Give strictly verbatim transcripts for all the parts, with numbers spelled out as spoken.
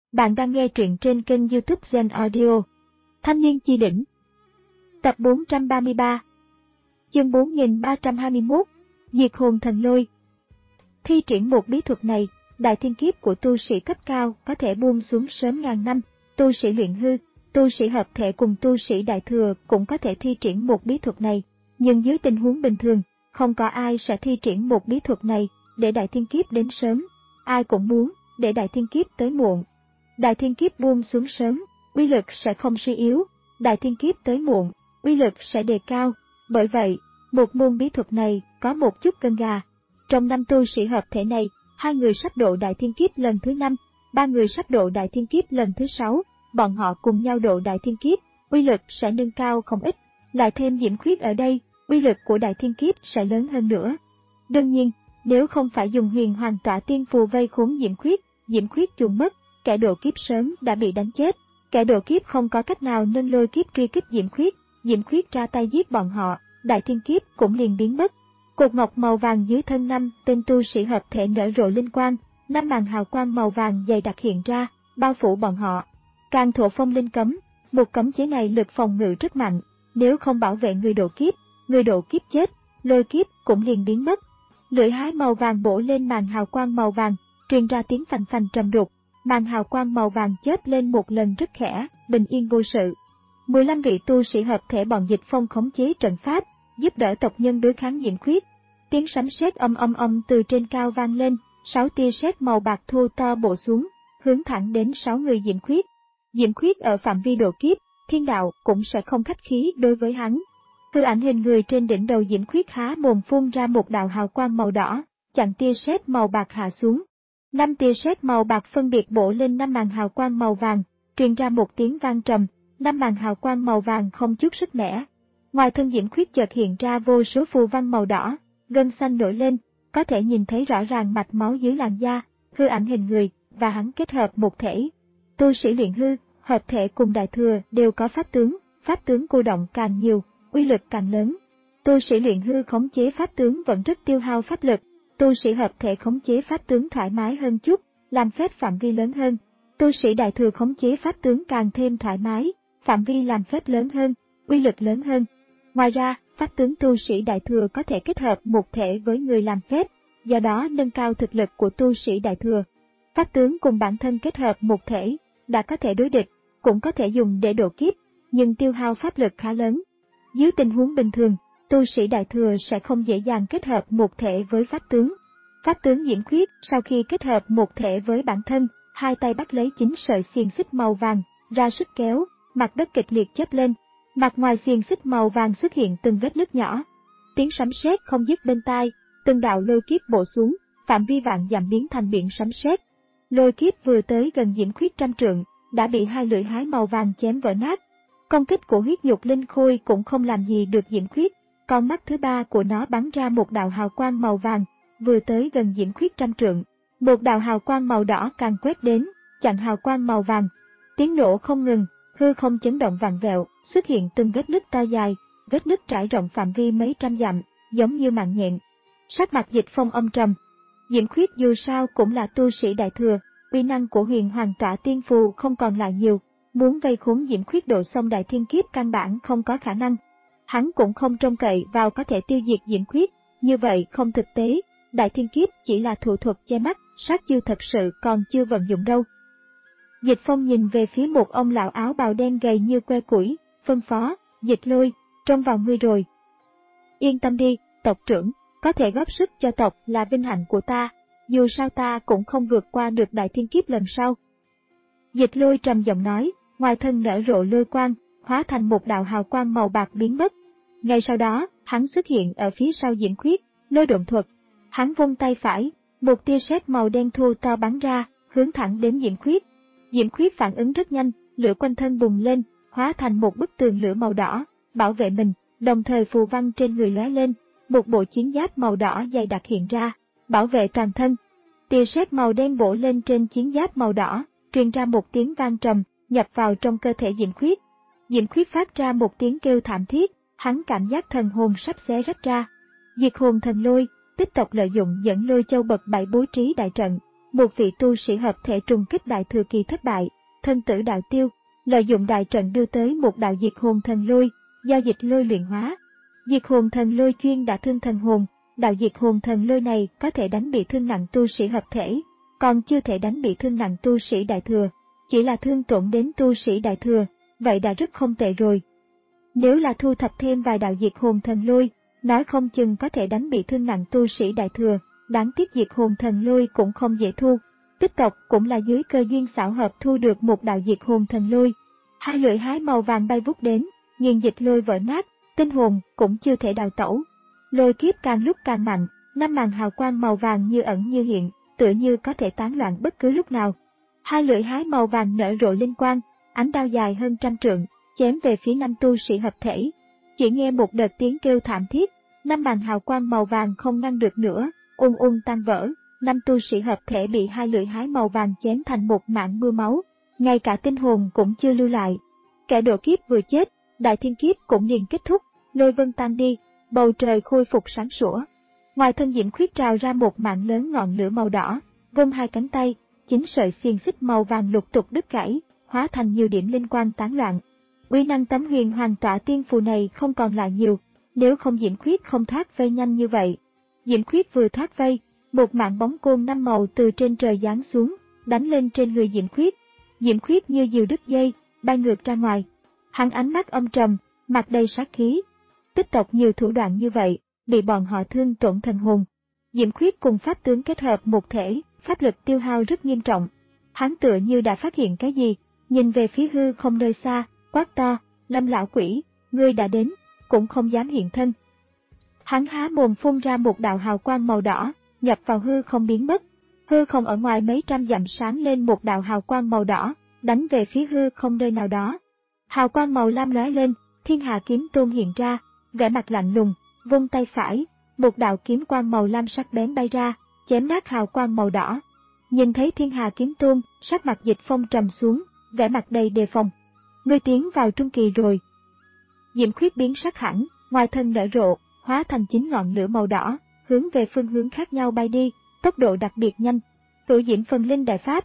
Bạn đang nghe truyện trên kênh YouTube Zen Audio. Thanh niên chi đỉnh. Tập bốn trăm ba mươi ba. Chương bốn nghìn ba trăm hai mươi mốt. Diệt hồn thần lôi. Thi triển một bí thuật này, đại thiên kiếp của tu sĩ cấp cao có thể buông xuống sớm ngàn năm. Tu sĩ luyện hư, tu sĩ hợp thể cùng tu sĩ đại thừa cũng có thể thi triển một bí thuật này. Nhưng dưới tình huống bình thường, không có ai sẽ thi triển một bí thuật này để đại thiên kiếp đến sớm. Ai cũng muốn để đại thiên kiếp tới muộn. Đại thiên kiếp buông xuống sớm, uy lực sẽ không suy yếu, đại thiên kiếp tới muộn, uy lực sẽ đề cao. Bởi vậy, một môn bí thuật này có một chút cân gà. Trong năm tu sĩ hợp thể này, hai người sắp độ đại thiên kiếp lần thứ năm, ba người sắp độ đại thiên kiếp lần thứ sáu, bọn họ cùng nhau độ đại thiên kiếp, uy lực sẽ nâng cao không ít. Lại thêm Diễm Khuyết ở đây, uy lực của đại thiên kiếp sẽ lớn hơn nữa. Đương nhiên, nếu không phải dùng huyền hoàng tỏa tiên phù vây khốn Diễm Khuyết, Diễm Khuyết chuồn mất, kẻ độ kiếp sớm đã bị đánh chết. Kẻ độ kiếp không có cách nào nâng lôi kiếp truy kích Diễm Khuyết, Diễm Khuyết ra tay giết bọn họ, đại thiên kiếp cũng liền biến mất. Cột ngọc màu vàng dưới thân năm tên tu sĩ hợp thể nở rộ linh quang, năm màn hào quang màu vàng dày đặc hiện ra, bao phủ bọn họ. Càng thổ phong linh cấm, một cấm chế này lực phòng ngự rất mạnh, nếu không bảo vệ người độ kiếp, người độ kiếp chết, lôi kiếp cũng liền biến mất. Lưỡi hái màu vàng bổ lên màn hào quang màu vàng, truyền ra tiếng phành phành trầm đục. Màn hào quang màu vàng chớp lên một lần rất khẽ, bình yên vô sự. mười lăm vị tu sĩ hợp thể bọn Dịch Phong khống chế trận pháp, giúp đỡ tộc nhân đối kháng Diễm Khuyết. Tiếng sấm sét âm âm âm từ trên cao vang lên, sáu tia sét màu bạc thô to bổ xuống, hướng thẳng đến sáu người Diễm Khuyết. Diễm Khuyết ở phạm vi độ kiếp, thiên đạo cũng sẽ không khách khí đối với hắn. Hư ảnh hình người trên đỉnh đầu Diễm Khuyết há mồm phun ra một đạo hào quang màu đỏ, chặn tia sét màu bạc hạ xuống. Năm tia sét màu bạc phân biệt bổ lên năm màn hào quang màu vàng, truyền ra một tiếng vang trầm, năm màn hào quang màu vàng không chút sức mẻ. Ngoài thân Diễm Khuyết chợt hiện ra vô số phù văn màu đỏ, gân xanh nổi lên, có thể nhìn thấy rõ ràng mạch máu dưới làn da, hư ảnh hình người và hắn kết hợp một thể. Tu sĩ luyện hư, hợp thể cùng đại thừa đều có pháp tướng, pháp tướng cô động càng nhiều, uy lực càng lớn. Tu sĩ luyện hư khống chế pháp tướng vẫn rất tiêu hao pháp lực. Tu sĩ hợp thể khống chế pháp tướng thoải mái hơn chút, làm phép phạm vi lớn hơn. Tu sĩ đại thừa khống chế pháp tướng càng thêm thoải mái, phạm vi làm phép lớn hơn, uy lực lớn hơn. Ngoài ra, pháp tướng tu sĩ đại thừa có thể kết hợp một thể với người làm phép, do đó nâng cao thực lực của tu sĩ đại thừa. Pháp tướng cùng bản thân kết hợp một thể, đã có thể đối địch, cũng có thể dùng để độ kiếp, nhưng tiêu hao pháp lực khá lớn. Dưới tình huống bình thường, tu sĩ đại thừa sẽ không dễ dàng kết hợp một thể với pháp tướng. Pháp tướng Diễm Khuyết sau khi kết hợp một thể với bản thân, hai tay bắt lấy chín sợi xiềng xích màu vàng, ra sức kéo, mặt đất kịch liệt chớp lên. Mặt ngoài xiềng xích màu vàng xuất hiện từng vết nứt nhỏ. Tiếng sấm sét không dứt bên tai, từng đạo lôi kiếp bổ xuống, phạm vi vạn dặm biến thành biển sấm sét. Lôi kiếp vừa tới gần Diễm Khuyết trăm trượng, đã bị hai lưỡi hái màu vàng chém vỡ nát. Công kích của huyết nhục linh khôi cũng không làm gì được Diễm Khuyết. Con mắt thứ ba của nó bắn ra một đạo hào quang màu vàng, vừa tới gần Diễm Khuyết trăm trượng. Một đạo hào quang màu đỏ càng quét đến, chặn hào quang màu vàng. Tiếng nổ không ngừng, hư không chấn động vặn vẹo, xuất hiện từng vết nứt to dài, vết nứt trải rộng phạm vi mấy trăm dặm, giống như mạng nhện. Sắc mặt Dịch Phong âm trầm. Diễm Khuyết dù sao cũng là tu sĩ đại thừa, uy năng của huyền hoàng tỏa tiên phù không còn lại nhiều, muốn vây khốn Diễm Khuyết độ xong đại thiên kiếp căn bản không có khả năng. Hắn cũng không trông cậy vào có thể tiêu diệt Diễm Khuyết, như vậy không thực tế, đại thiên kiếp chỉ là thủ thuật che mắt, sát chiêu thật sự còn chưa vận dụng đâu. Dịch Phong nhìn về phía một ông lão áo bào đen gầy như que củi, phân phó, Dịch Lôi, trông vào ngươi rồi. Yên tâm đi, tộc trưởng, có thể góp sức cho tộc là vinh hạnh của ta, dù sao ta cũng không vượt qua được đại thiên kiếp lần sau. Dịch Lôi trầm giọng nói, ngoài thân nở rộ lôi quang, hóa thành một đạo hào quang màu bạc biến mất. Ngay sau đó, hắn xuất hiện ở phía sau Diễm Khuyết, lôi độn thuật. Hắn vung tay phải, một tia sét màu đen thô to bắn ra, hướng thẳng đến Diễm Khuyết. Diễm Khuyết phản ứng rất nhanh, lửa quanh thân bùng lên, hóa thành một bức tường lửa màu đỏ, bảo vệ mình, đồng thời phù văn trên người lóe lên, một bộ chiến giáp màu đỏ dày đặc hiện ra, bảo vệ toàn thân. Tia sét màu đen bổ lên trên chiến giáp màu đỏ, truyền ra một tiếng vang trầm, nhập vào trong cơ thể Diễm Khuyết. Diễm Khuyết phát ra một tiếng kêu thảm thiết, hắn cảm giác thần hồn sắp xé rách ra. Diệt hồn thần lôi, tích tộc lợi dụng dẫn lôi châu bậc bảy bố trí đại trận, một vị tu sĩ hợp thể trùng kích đại thừa kỳ thất bại, thân tử đạo tiêu, lợi dụng đại trận đưa tới một đạo diệt hồn thần lôi, do dịch lôi luyện hóa. Diệt hồn thần lôi chuyên đả thương thần hồn, đạo diệt hồn thần lôi này có thể đánh bị thương nặng tu sĩ hợp thể, còn chưa thể đánh bị thương nặng tu sĩ đại thừa, chỉ là thương tổn đến tu sĩ đại thừa, vậy đã rất không tệ rồi. Nếu là thu thập thêm vài đạo diệt hồn thần lôi, nói không chừng có thể đánh bị thương nặng tu sĩ đại thừa, đáng tiếc diệt hồn thần lôi cũng không dễ thu. Tích tộc cũng là dưới cơ duyên xảo hợp thu được một đạo diệt hồn thần lôi. Hai lưỡi hái màu vàng bay vút đến, nghiền dịch lôi vỡ nát, tinh hồn cũng chưa thể đào tẩu. Lôi kiếp càng lúc càng mạnh, năm màn hào quang màu vàng như ẩn như hiện, tựa như có thể tán loạn bất cứ lúc nào. Hai lưỡi hái màu vàng nở rộ linh quang, ánh đao dài hơn trăm trượng, chém về phía năm tu sĩ hợp thể. Chỉ nghe một đợt tiếng kêu thảm thiết, năm màn hào quang màu vàng không ngăn được nữa, ung ung tan vỡ. Năm tu sĩ hợp thể bị hai lưỡi hái màu vàng chém thành một mảng mưa máu, ngay cả tinh hồn cũng chưa lưu lại. Kẻ độ kiếp vừa chết, đại thiên kiếp cũng liền kết thúc, lôi vân tan đi, bầu trời khôi phục sáng sủa. Ngoài thân Diễm Khuyết trào ra một mảng lớn ngọn lửa màu đỏ, vung hai cánh tay, chín sợi xiềng xích màu vàng lục tục đứt gãy, hóa thành nhiều điểm linh quang tán loạn. Uy năng tấm huyền hoàng tỏa tiên phù này không còn lại nhiều, nếu không Diễm Khuyết không thoát vây nhanh như vậy. Diễm Khuyết vừa thoát vây, một mảng bóng côn năm màu từ trên trời giáng xuống, đánh lên trên người Diễm Khuyết. Diễm Khuyết như diều đứt dây, bay ngược ra ngoài. Hắn ánh mắt âm trầm, mặt đầy sát khí. Tích tộc nhiều thủ đoạn như vậy, bị bọn họ thương tổn thần hồn. Diễm Khuyết cùng pháp tướng kết hợp một thể, pháp lực tiêu hao rất nghiêm trọng. Hắn tựa như đã phát hiện cái gì, nhìn về phía hư không nơi xa, quát to, Lâm lão quỷ, ngươi đã đến, cũng không dám hiện thân. Hắn há mồm phun ra một đạo hào quang màu đỏ, nhập vào hư không biến mất. Hư không ở ngoài mấy trăm dặm sáng lên một đạo hào quang màu đỏ, đánh về phía hư không nơi nào đó. Hào quang màu lam lóe lên, Thiên Hà Kiếm Tôn hiện ra, vẻ mặt lạnh lùng, vung tay phải, một đạo kiếm quang màu lam sắc bén bay ra, chém nát hào quang màu đỏ. Nhìn thấy Thiên Hà Kiếm Tôn, sắc mặt Dịch Phong trầm xuống, vẻ mặt đầy đề phòng. Ngươi tiến vào trung kỳ rồi. Diễm Khuyết biến sắc hẳn, ngoài thân nở rộ, hóa thành chín ngọn lửa màu đỏ, hướng về phương hướng khác nhau bay đi, tốc độ đặc biệt nhanh. Cửu Diễm Phần Linh Đại Pháp.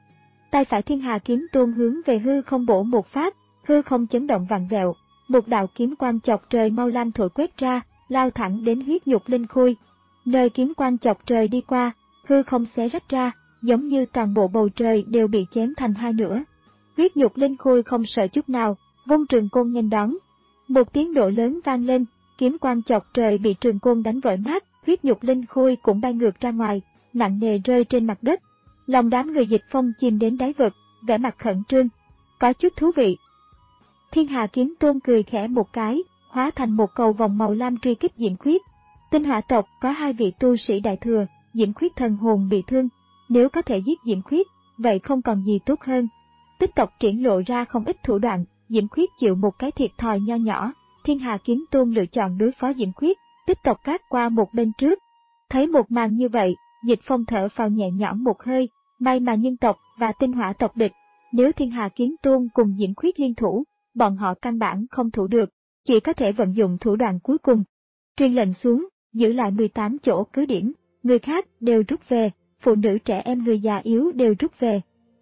Tay phải Thiên Hà Kiếm Tôn hướng về hư không bổ một phát, hư không chấn động vặn vẹo, một đạo kiếm quang chọc trời mau lam thổi quét ra, lao thẳng đến huyết nhục linh khôi. Nơi kiếm quang chọc trời đi qua, hư không xé rách ra, giống như toàn bộ bầu trời đều bị chém thành hai nửa. Huyết nhục linh khôi không sợ chút nào, vung trường côn nghênh đón. Một tiếng nổ lớn vang lên, kiếm quang chọc trời bị trường côn đánh vỡ nát, huyết nhục linh khôi cũng bay ngược ra ngoài, nặng nề rơi trên mặt đất. Lòng đám người Dịch Phong chìm đến đáy vực, vẻ mặt khẩn trương. Có chút thú vị. Thiên Hà Kiếm Tôn cười khẽ một cái, hóa thành một cầu vòng màu lam truy kích Diễm Khuyết. Tinh Hỏa tộc có hai vị tu sĩ đại thừa, Diễm Khuyết thần hồn bị thương, nếu có thể giết Diễm Khuyết, vậy không còn gì tốt hơn. Tích tộc triển lộ ra không ít thủ đoạn, Diễm Khuyết chịu một cái thiệt thòi nho nhỏ, Thiên Hà Kiếm Tôn lựa chọn đối phó Diễm Khuyết, tích tộc cát qua một bên trước. Thấy một màn như vậy, Dịch Phong thở phào nhẹ nhõm một hơi, may mà nhân tộc và Tinh Hỏa tộc địch, nếu Thiên Hà Kiếm Tôn cùng Diễm Khuyết liên thủ, bọn họ căn bản không thủ được, chỉ có thể vận dụng thủ đoạn cuối cùng. Truyền lệnh xuống, giữ lại mười tám chỗ cứ điểm, người khác đều rút về, phụ nữ trẻ em người già yếu đều rút về.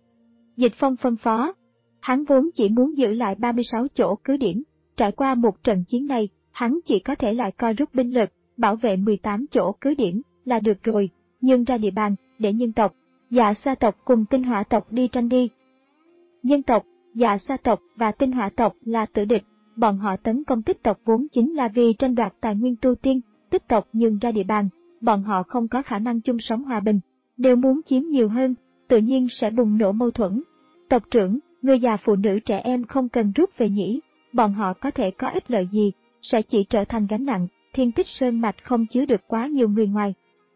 Dịch Phong phân phó, hắn vốn chỉ muốn giữ lại ba mươi sáu chỗ cứ điểm, trải qua một trận chiến này, hắn chỉ có thể lại coi rút binh lực, bảo vệ mười tám chỗ cứ điểm là được rồi, nhưng ra địa bàn để nhân tộc, Dạ Sa tộc cùng Tinh Hỏa tộc đi tranh đi. Nhân tộc, Dạ Sa tộc và Tinh Hỏa tộc là tử địch, bọn họ tấn công tích tộc vốn chính là vì tranh đoạt tài nguyên tu tiên, tích tộc nhường ra địa bàn, bọn họ không có khả năng chung sống hòa bình, đều muốn chiếm nhiều hơn, tự nhiên sẽ bùng nổ mâu thuẫn. Tộc trưởng, người già phụ nữ trẻ em không cần rút về nhỉ, bọn họ có thể có ích lợi gì, sẽ chỉ trở thành gánh nặng, Thiên Tích Sơn mạch không chứa được quá nhiều người ngoài.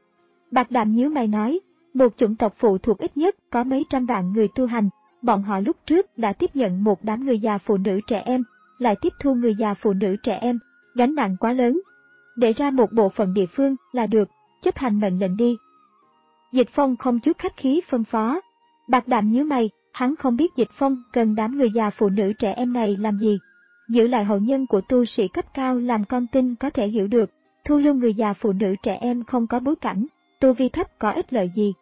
Bạc Đạm nhíu mày nói, một chủng tộc phụ thuộc ít nhất có mấy trăm vạn người tu hành, bọn họ lúc trước đã tiếp nhận một đám người già phụ nữ trẻ em, lại tiếp thu người già phụ nữ trẻ em, gánh nặng quá lớn. Để ra một bộ phận địa phương là được, chấp hành mệnh lệnh đi. Dịch Phong không chút khách khí phân phó. Bạc Đạm nhíu mày, hắn không biết Dịch Phong cần đám người già phụ nữ trẻ em này làm gì. Giữ lại hậu nhân của tu sĩ cấp cao làm con tin có thể hiểu được, thu lưu người già phụ nữ trẻ em không có bối cảnh, tu vi thấp có ích lợi gì.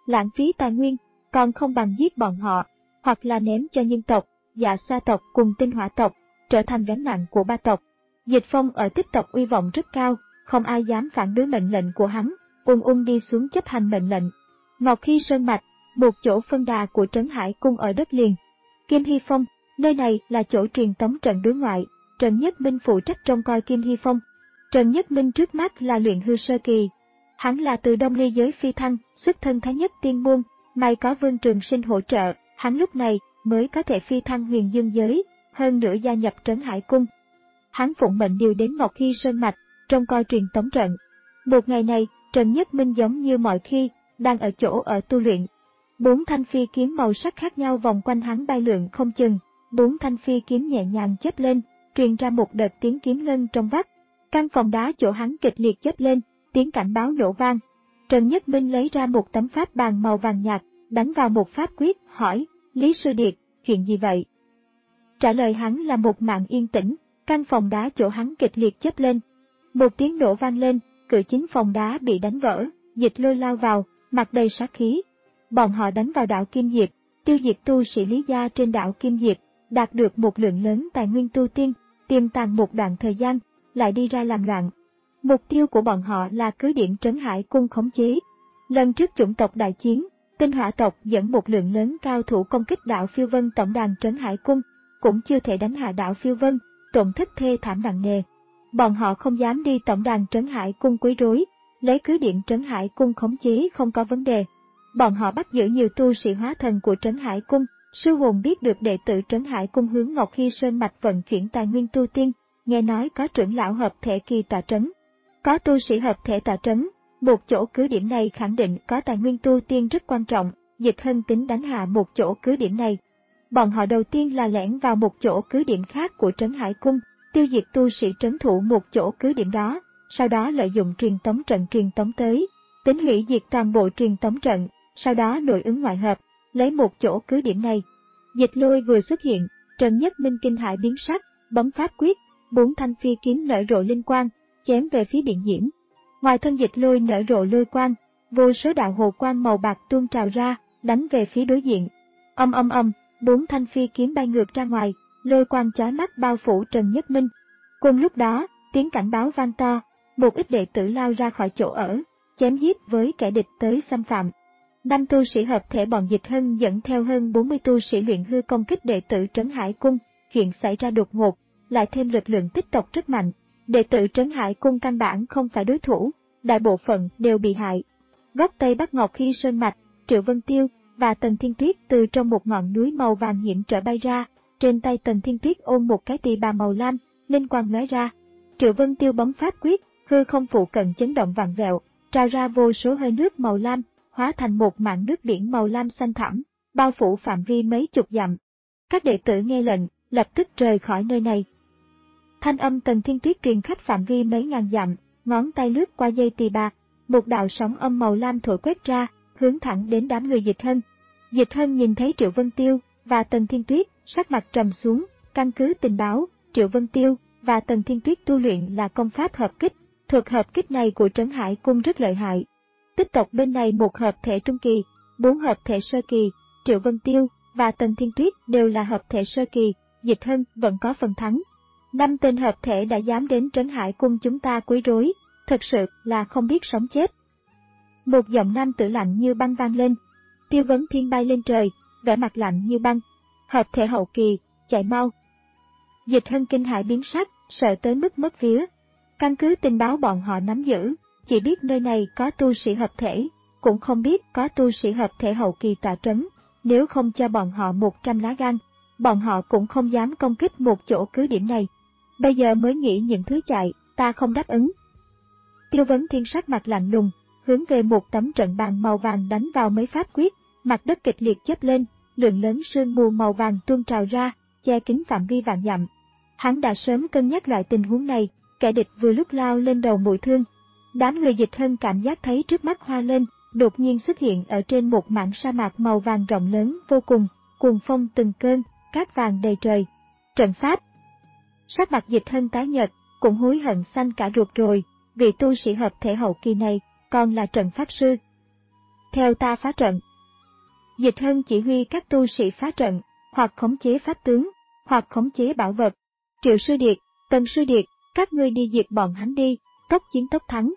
lãng phí tài nguyên, còn không bằng giết bọn họ, hoặc là ném cho nhân tộc, Dạ Xoa tộc cùng Tinh Hỏa tộc, trở thành gánh nặng của ba tộc. Dịch Phong ở Tích tộc uy vọng rất cao, không ai dám phản đối mệnh lệnh của hắn, ung ung đi xuống chấp hành mệnh lệnh. Ngọc Hy Sơn Mạch, một chỗ phân đà của Trấn Hải Cung ở đất liền. Kim Hy Phong, nơi này là chỗ truyền tống trận đối ngoại, Trần Nhất Minh phụ trách trông coi Kim Hy Phong. Trần Nhất Minh trước mắt là luyện hư sơ kỳ. Hắn là từ Đông Ly giới phi thăng, xuất thân Thái Nhất Tiên Môn, may có Vương Trường Sinh hỗ trợ, hắn lúc này mới có thể phi thăng Huyền Dương giới, hơn nữa gia nhập Trấn Hải Cung. Hắn phụng mệnh điều đến Ngọc Hy Sơn Mạch, trông coi truyền tống trận. Một ngày này, Trần Nhất Minh giống như mọi khi, đang ở chỗ ở tu luyện. Bốn thanh phi kiếm màu sắc khác nhau vòng quanh hắn bay lượn không chừng, bốn thanh phi kiếm nhẹ nhàng chớp lên, truyền ra một đợt tiếng kiếm ngân trong vắt. Căn phòng đá chỗ hắn kịch liệt chớp lên, tiếng cảnh báo nổ vang. Trần Nhất Minh lấy ra một tấm pháp bàn màu vàng nhạt, đánh vào một pháp quyết, hỏi, Lý Sư Điệt, chuyện gì vậy? Trả lời hắn là một màn yên tĩnh, căn phòng đá chỗ hắn kịch liệt chớp lên. Một tiếng nổ vang lên, cửa chính phòng đá bị đánh vỡ, Dịch Lôi lao vào, mặt đầy sát khí. Bọn họ đánh vào đảo Kim Diệp, tiêu diệt tu sĩ Lý gia trên đảo Kim Diệp, đạt được một lượng lớn tài nguyên tu tiên, tiềm tàng một đoạn thời gian, lại đi ra làm loạn. Mục tiêu của bọn họ là cứ điểm Trấn Hải Cung khống chế. Lần trước chủng tộc đại chiến, Tinh Hỏa tộc dẫn một lượng lớn cao thủ công kích đảo Phiêu Vân tổng đàn Trấn Hải Cung, cũng chưa thể đánh hạ đảo Phiêu Vân, tổn thất thê thảm nặng nề. Bọn họ không dám đi tổng đàn Trấn Hải Cung quấy rối, lấy cứ điểm Trấn Hải Cung khống chế không có vấn đề. Bọn họ bắt giữ nhiều tu sĩ hóa thần của Trấn Hải Cung, sư hồn biết được đệ tử Trấn Hải Cung hướng Ngọc Hy Sơn Mạch vận chuyển tài nguyên tu tiên, nghe nói có trưởng lão hợp thể kỳ tọa trấn. Có tu sĩ hợp thể tọa trấn, một chỗ cứ điểm này khẳng định có tài nguyên tu tiên rất quan trọng, Dịch Hân tính đánh hạ một chỗ cứ điểm này. Bọn họ đầu tiên là lẻn vào một chỗ cứ điểm khác của Trấn Hải Cung, tiêu diệt tu sĩ trấn thủ một chỗ cứ điểm đó, sau đó lợi dụng truyền tống trận truyền tống tới, tính hủy diệt toàn bộ truyền tống trận, sau đó nội ứng ngoại hợp, lấy một chỗ cứ điểm này. Dịch Lôi vừa xuất hiện, Trần Nhất Minh kinh hãi biến sắc, bấm pháp quyết, bốn thanh phi kiếm nở rộ linh quang, chém về phía Điện Diễm. Ngoài thân Dịch Lôi nở rộ lôi quang, vô số đạo hồ quang màu bạc tuôn trào ra, đánh về phía đối diện. Âm âm âm, bốn thanh phi kiếm bay ngược ra ngoài, lôi quang chói mắt bao phủ Trần Nhất Minh. Cùng lúc đó, tiếng cảnh báo vang to, một ít đệ tử lao ra khỏi chỗ ở, chém giết với kẻ địch tới xâm phạm. Năm tu sĩ hợp thể bọn Dịch Hân dẫn theo hơn bốn mươi tu sĩ luyện hư công kích đệ tử Trấn Hải Cung, chuyện xảy ra đột ngột, lại thêm lực lượng tích tộc rất mạnh. Đệ tử Trấn Hải Cung căn bản không phải đối thủ, đại bộ phận đều bị hại. Góc Tây Bắc Ngọc Hy Sơn Mạch, Triệu Vân Tiêu và Tần Thiên Tuyết từ trong một ngọn núi màu vàng nhiễm trở bay ra, trên tay Tần Thiên Tuyết ôm một cái tỳ bà màu lam, linh quang lóe ra. Triệu Vân Tiêu bấm pháp quyết, hư không phụ cận chấn động vặn vẹo, trào ra vô số hơi nước màu lam, hóa thành một mảng nước biển màu lam xanh thẳm, bao phủ phạm vi mấy chục dặm. Các đệ tử nghe lệnh, lập tức rời khỏi nơi này. Thanh âm Tần Thiên Tuyết truyền khắp phạm vi mấy ngàn dặm, ngón tay lướt qua dây tỳ bà, một đạo sóng âm màu lam thổi quét ra, hướng thẳng đến đám người Dịch Hân. Dịch Hân nhìn thấy Triệu Vân Tiêu và Tần Thiên Tuyết, sắc mặt trầm xuống, căn cứ tình báo, Triệu Vân Tiêu và Tần Thiên Tuyết tu luyện là công pháp hợp kích, thuật hợp kích này của Trấn Hải Cung rất lợi hại. Tích tộc bên này một hợp thể trung kỳ, bốn hợp thể sơ kỳ, Triệu Vân Tiêu và Tần Thiên Tuyết đều là hợp thể sơ kỳ, Dịch Hân vẫn có phần thắng. Năm tên hợp thể đã dám đến Trấn Hải Cung chúng ta quấy rối, thật sự là không biết sống chết. Một giọng nam tử lạnh như băng vang lên. Tiêu Vấn Thiên bay lên trời, vẻ mặt lạnh như băng. Hợp thể hậu kỳ, chạy mau. Dịch Hân kinh hãi biến sắc, sợ tới mức mất vía. Căn cứ tình báo bọn họ nắm giữ, chỉ biết nơi này có tu sĩ hợp thể, cũng không biết có tu sĩ hợp thể hậu kỳ tọa trấn. Nếu không cho bọn họ một trăm lá gan, bọn họ cũng không dám công kích một chỗ cứ điểm này. Bây giờ mới nghĩ những thứ chạy, ta không đáp ứng. Tiêu Vấn Thiên sắc mặt lạnh lùng, hướng về một tấm trận bàn màu vàng đánh vào mấy pháp quyết, mặt đất kịch liệt chớp lên, lượng lớn sương mù màu vàng tuôn trào ra, che kín phạm vi vạn dặm. Hắn đã sớm cân nhắc loại tình huống này, kẻ địch vừa lúc lao lên đầu mũi thương. Đám người Dịch Hân cảm giác thấy trước mắt hoa lên, đột nhiên xuất hiện ở trên một mảng sa mạc màu vàng rộng lớn vô cùng, cuồng phong từng cơn, cát vàng đầy trời. Trận pháp. Sắc mặt Dịch Hân tái nhợt, cũng hối hận xanh cả ruột rồi, vị tu sĩ hợp thể hậu kỳ này còn là trận pháp sư. theo ta phá trận. Dịch Hân chỉ huy các tu sĩ phá trận, hoặc khống chế pháp tướng, hoặc khống chế bảo vật. Triệu Sư Điệt, Tần Sư Điệt, các ngươi đi diệt bọn hắn đi, tốc chiến tốc thắng.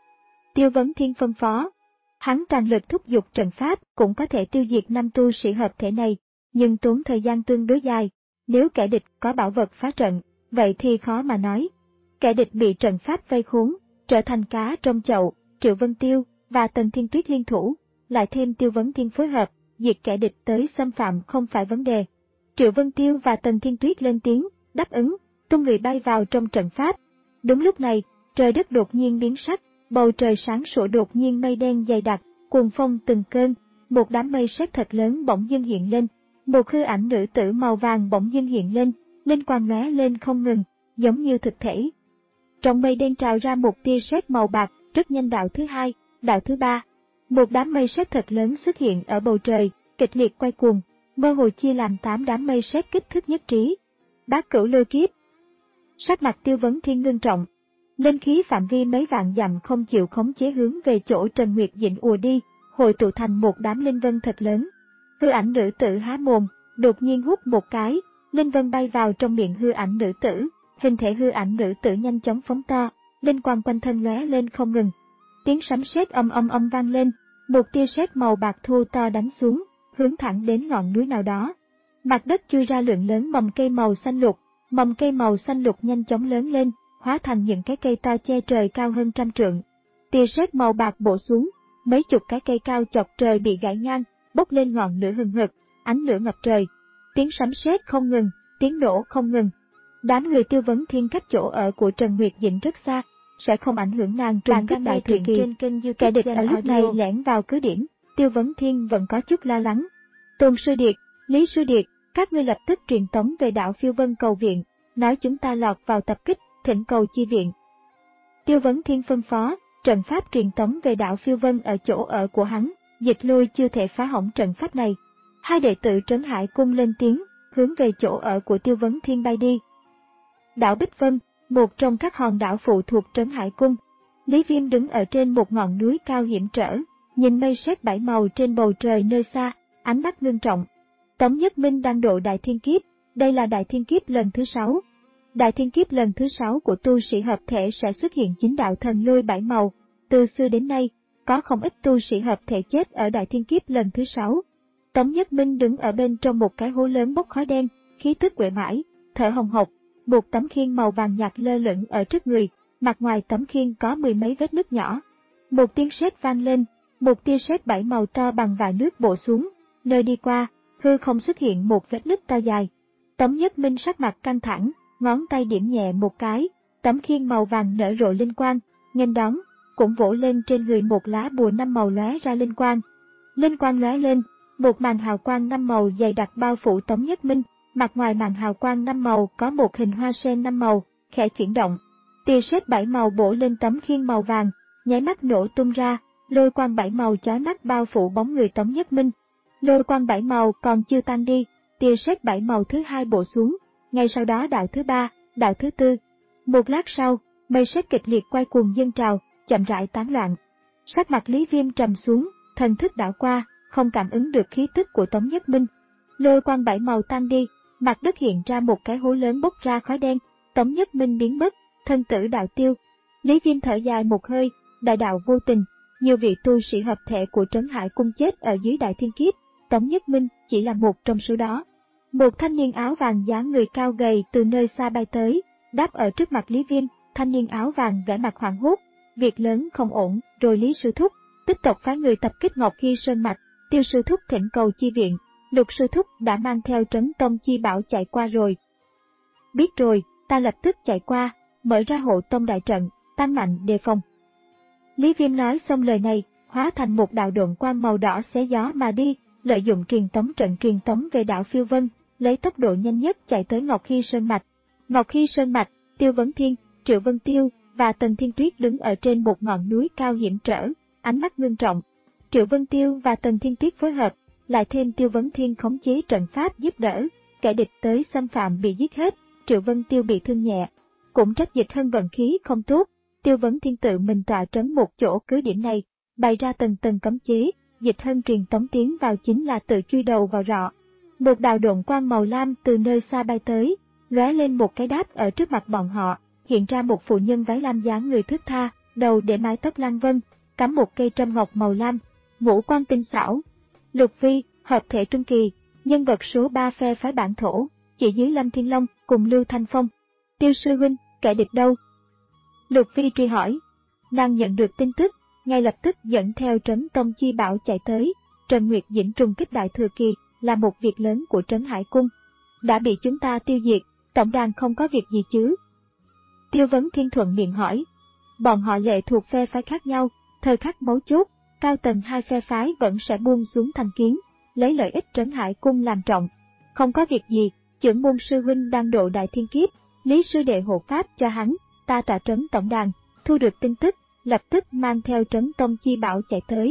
Tiêu Vấn Thiên phân phó. Hắn toàn lực thúc giục trận pháp cũng có thể tiêu diệt năm tu sĩ hợp thể này, nhưng tốn thời gian tương đối dài. Nếu kẻ địch có bảo vật phá trận, vậy thì khó mà nói. Kẻ địch bị trận pháp vây khốn, trở thành cá trong chậu. Triệu Vân Tiêu và Tần Thiên Tuyết liên thủ, lại thêm Tiêu Vấn Thiên phối hợp, diệt kẻ địch tới xâm phạm không phải vấn đề. Triệu Vân Tiêu và Tần Thiên Tuyết lên tiếng, đáp ứng, tung người bay vào trong trận pháp. Đúng lúc này, trời đất đột nhiên biến sắc, bầu trời sáng sủa đột nhiên mây đen dày đặc, cuồng phong từng cơn, một đám mây sét thật lớn bỗng dưng hiện lên, một hư ảnh nữ tử màu vàng bỗng dưng hiện lên, linh quang lóe lên không ngừng, giống như thực thể. Trong mây đen trào ra một tia sét màu bạc, rất nhanh đạo thứ hai, đạo thứ ba. Một đám mây sét thật lớn xuất hiện ở bầu trời, kịch liệt quay cuồng, mơ hồ chia làm tám đám mây sét kích thước nhất trí. Bát Cửu Lôi Kiếp. Sắc mặt Tiêu Vấn Thiên ngưng trọng, linh khí phạm vi mấy vạn dặm không chịu khống chế hướng về chỗ Trần Nguyệt Dĩnh ùa đi, hội tụ thành một đám linh vân thật lớn. Hư ảnh nữ tử há mồm, đột nhiên hút một cái, linh vân bay vào trong miệng hư ảnh nữ tử, hình thể hư ảnh nữ tử nhanh chóng phóng to, linh quang quanh thân lóe lên không ngừng. Tiếng sấm sét âm âm âm vang lên, một tia sét màu bạc thô to đánh xuống, hướng thẳng đến ngọn núi nào đó. Mặt đất chui ra lượng lớn mầm cây màu xanh lục, mầm cây màu xanh lục nhanh chóng lớn lên, hóa thành những cái cây to che trời cao hơn trăm trượng. Tia sét màu bạc bổ xuống, mấy chục cái cây cao chọc trời bị gãy ngang, bốc lên ngọn lửa hừng hực, ánh lửa ngập trời. Tiếng sấm sét không ngừng, tiếng nổ không ngừng. Đám người Tiêu Vấn Thiên cách chỗ ở của Trần Nguyệt Dĩnh rất xa, sẽ không ảnh hưởng nàng trùng kích đại truyện trên kênh YouTube. Kẻ địch ở lúc này lẻn vào cứ điểm, Tiêu Vấn Thiên vẫn có chút lo lắng. Tôn Sư Điệt, Lý Sư Điệt, các ngươi lập tức truyền tống về đảo Phiêu Vân cầu viện, nói chúng ta lọt vào tập kích, thỉnh cầu chi viện. Tiêu Vấn Thiên phân phó, trận pháp truyền tống về đảo Phiêu Vân ở chỗ ở của hắn, Dịch Lôi chưa thể phá hỏng trận pháp này. Hai đệ tử Trấn Hải Cung lên tiếng, hướng về chỗ ở của Tiêu Vấn Thiên bay đi. Đảo Bích Vân, một trong các hòn đảo phụ thuộc Trấn Hải Cung. Lý Viêm đứng ở trên một ngọn núi cao hiểm trở, nhìn mây sét bảy màu trên bầu trời nơi xa, ánh mắt ngưng trọng. Tống Nhất Minh đang độ Đại Thiên Kiếp, đây là Đại Thiên Kiếp lần thứ sáu. Đại Thiên Kiếp lần thứ sáu của tu sĩ hợp thể sẽ xuất hiện chính đạo thần lôi bảy màu. Từ xưa đến nay, có không ít tu sĩ hợp thể chết ở Đại Thiên Kiếp lần thứ sáu. Tống Nhất Minh đứng ở bên trong một cái hố lớn bốc khói đen, khí tức uể mãi, thở hồng hộc. Một tấm khiên màu vàng nhạt lơ lửng ở trước người, mặt ngoài tấm khiên có mười mấy vết nứt nhỏ. Một tiếng sét vang lên, một tia sét bảy màu to bằng vài nước bổ xuống, nơi đi qua, hư không xuất hiện một vết nứt to dài. Tống Nhất Minh sắc mặt căng thẳng, ngón tay điểm nhẹ một cái, tấm khiên màu vàng nở rộ linh quang, nghênh đón, cũng vỗ lên trên người một lá bùa năm màu lóe ra linh quang. Linh quang lóe lên, một màn hào quang năm màu dày đặc bao phủ Tống Nhất Minh. Mặt ngoài màn hào quang năm màu có một hình hoa sen năm màu, khẽ chuyển động. Tia sét bảy màu bổ lên tấm khiên màu vàng, nháy mắt nổ tung ra, lôi quang bảy màu chói mắt bao phủ bóng người Tống Nhất Minh. Lôi quang bảy màu còn chưa tan đi, tia sét bảy màu thứ hai bổ xuống, ngay sau đó đạo thứ ba, đạo thứ tư. Một lát sau, mây sét kịch liệt quay cuồng dâng trào, chậm rãi tán loạn. Sắc mặt Lý Viêm trầm xuống, thần thức đảo qua, không cảm ứng được khí tức của Tống Nhất Minh. Lôi quang bảy màu tan đi, mặt đất hiện ra một cái hố lớn bốc ra khói đen, Tống Nhất Minh biến mất, thân tử đạo tiêu. Lý Viêm thở dài một hơi, đại đạo vô tình, nhiều vị tu sĩ hợp thể của Trấn Hải Cung chết ở dưới Đại Thiên Kiếp, Tống Nhất Minh chỉ là một trong số đó. Một thanh niên áo vàng dáng người cao gầy từ nơi xa bay tới, đáp ở trước mặt Lý Viêm, thanh niên áo vàng vẻ mặt hoảng hốt, việc lớn không ổn, rồi Lý Sư Thúc, tích tộc phái người tập kích Ngọc Hy Sơn Mạch, Tiêu Sư Thúc thỉnh cầu chi viện. Lục Sư Thúc đã mang theo Trấn Tông Chi Bảo chạy qua rồi. Biết rồi, ta lập tức chạy qua, mở ra hộ tông đại trận, tăng mạnh đề phòng. Lý Viêm nói xong lời này, hóa thành một đạo độn quang màu đỏ xé gió mà đi, lợi dụng truyền tống trận truyền tống về đảo Phiêu Vân, lấy tốc độ nhanh nhất chạy tới Ngọc Hy Sơn Mạch. Ngọc Hy Sơn Mạch, Tiêu Vấn Thiên, Triệu Vân Tiêu và Tần Thiên Tuyết đứng ở trên một ngọn núi cao hiểm trở, ánh mắt ngưng trọng. Triệu Vân Tiêu và Tần Thiên Tuyết phối hợp, lại thêm Tiêu Vấn Thiên khống chế trận pháp giúp đỡ, kẻ địch tới xâm phạm bị giết hết, Triệu Vân Tiêu bị thương nhẹ. Cũng trách Dịch Hân vận khí không tốt, Tiêu Vấn Thiên tự mình tọa trấn một chỗ cứ điểm này, bày ra tầng tầng cấm chế, Dịch Hân truyền tống tiến vào chính là tự chui đầu vào rọ. Một đạo độn quang màu lam từ nơi xa bay tới, lóe lên một cái đáp ở trước mặt bọn họ, hiện ra một phụ nhân váy lam dáng người thướt tha, đầu để mái tóc lăng vân, cắm một cây trâm ngọc màu lam, ngũ quan tinh xảo. Lục Vi, hợp thể trung kỳ, nhân vật số ba phe phái bản thổ, chỉ dưới Lâm Thiên Long cùng Lưu Thanh Phong. Tiêu sư huynh, kẻ địch đâu? Lục Vi truy hỏi. Nàng nhận được tin tức, ngay lập tức dẫn theo Trấn Tông Chi Bảo chạy tới. Trần Nguyệt Dĩnh trùng kích đại thừa kỳ là một việc lớn của Trấn Hải Cung. Đã bị chúng ta tiêu diệt, tổng đàn không có việc gì chứ? Tiêu Vấn Thiên thuận miệng hỏi. Bọn họ lệ thuộc phe phái khác nhau, thời khắc mấu chốt, cao tầng hai phe phái vẫn sẽ buông xuống thành kiến, lấy lợi ích Trấn Hải Cung làm trọng. Không có việc gì, trưởng môn sư huynh đang độ đại thiên kiếp, Lý sư đệ hộ pháp cho hắn, ta trả trấn tổng đàn, thu được tin tức, lập tức mang theo Trấn Tông Chi Bảo chạy tới.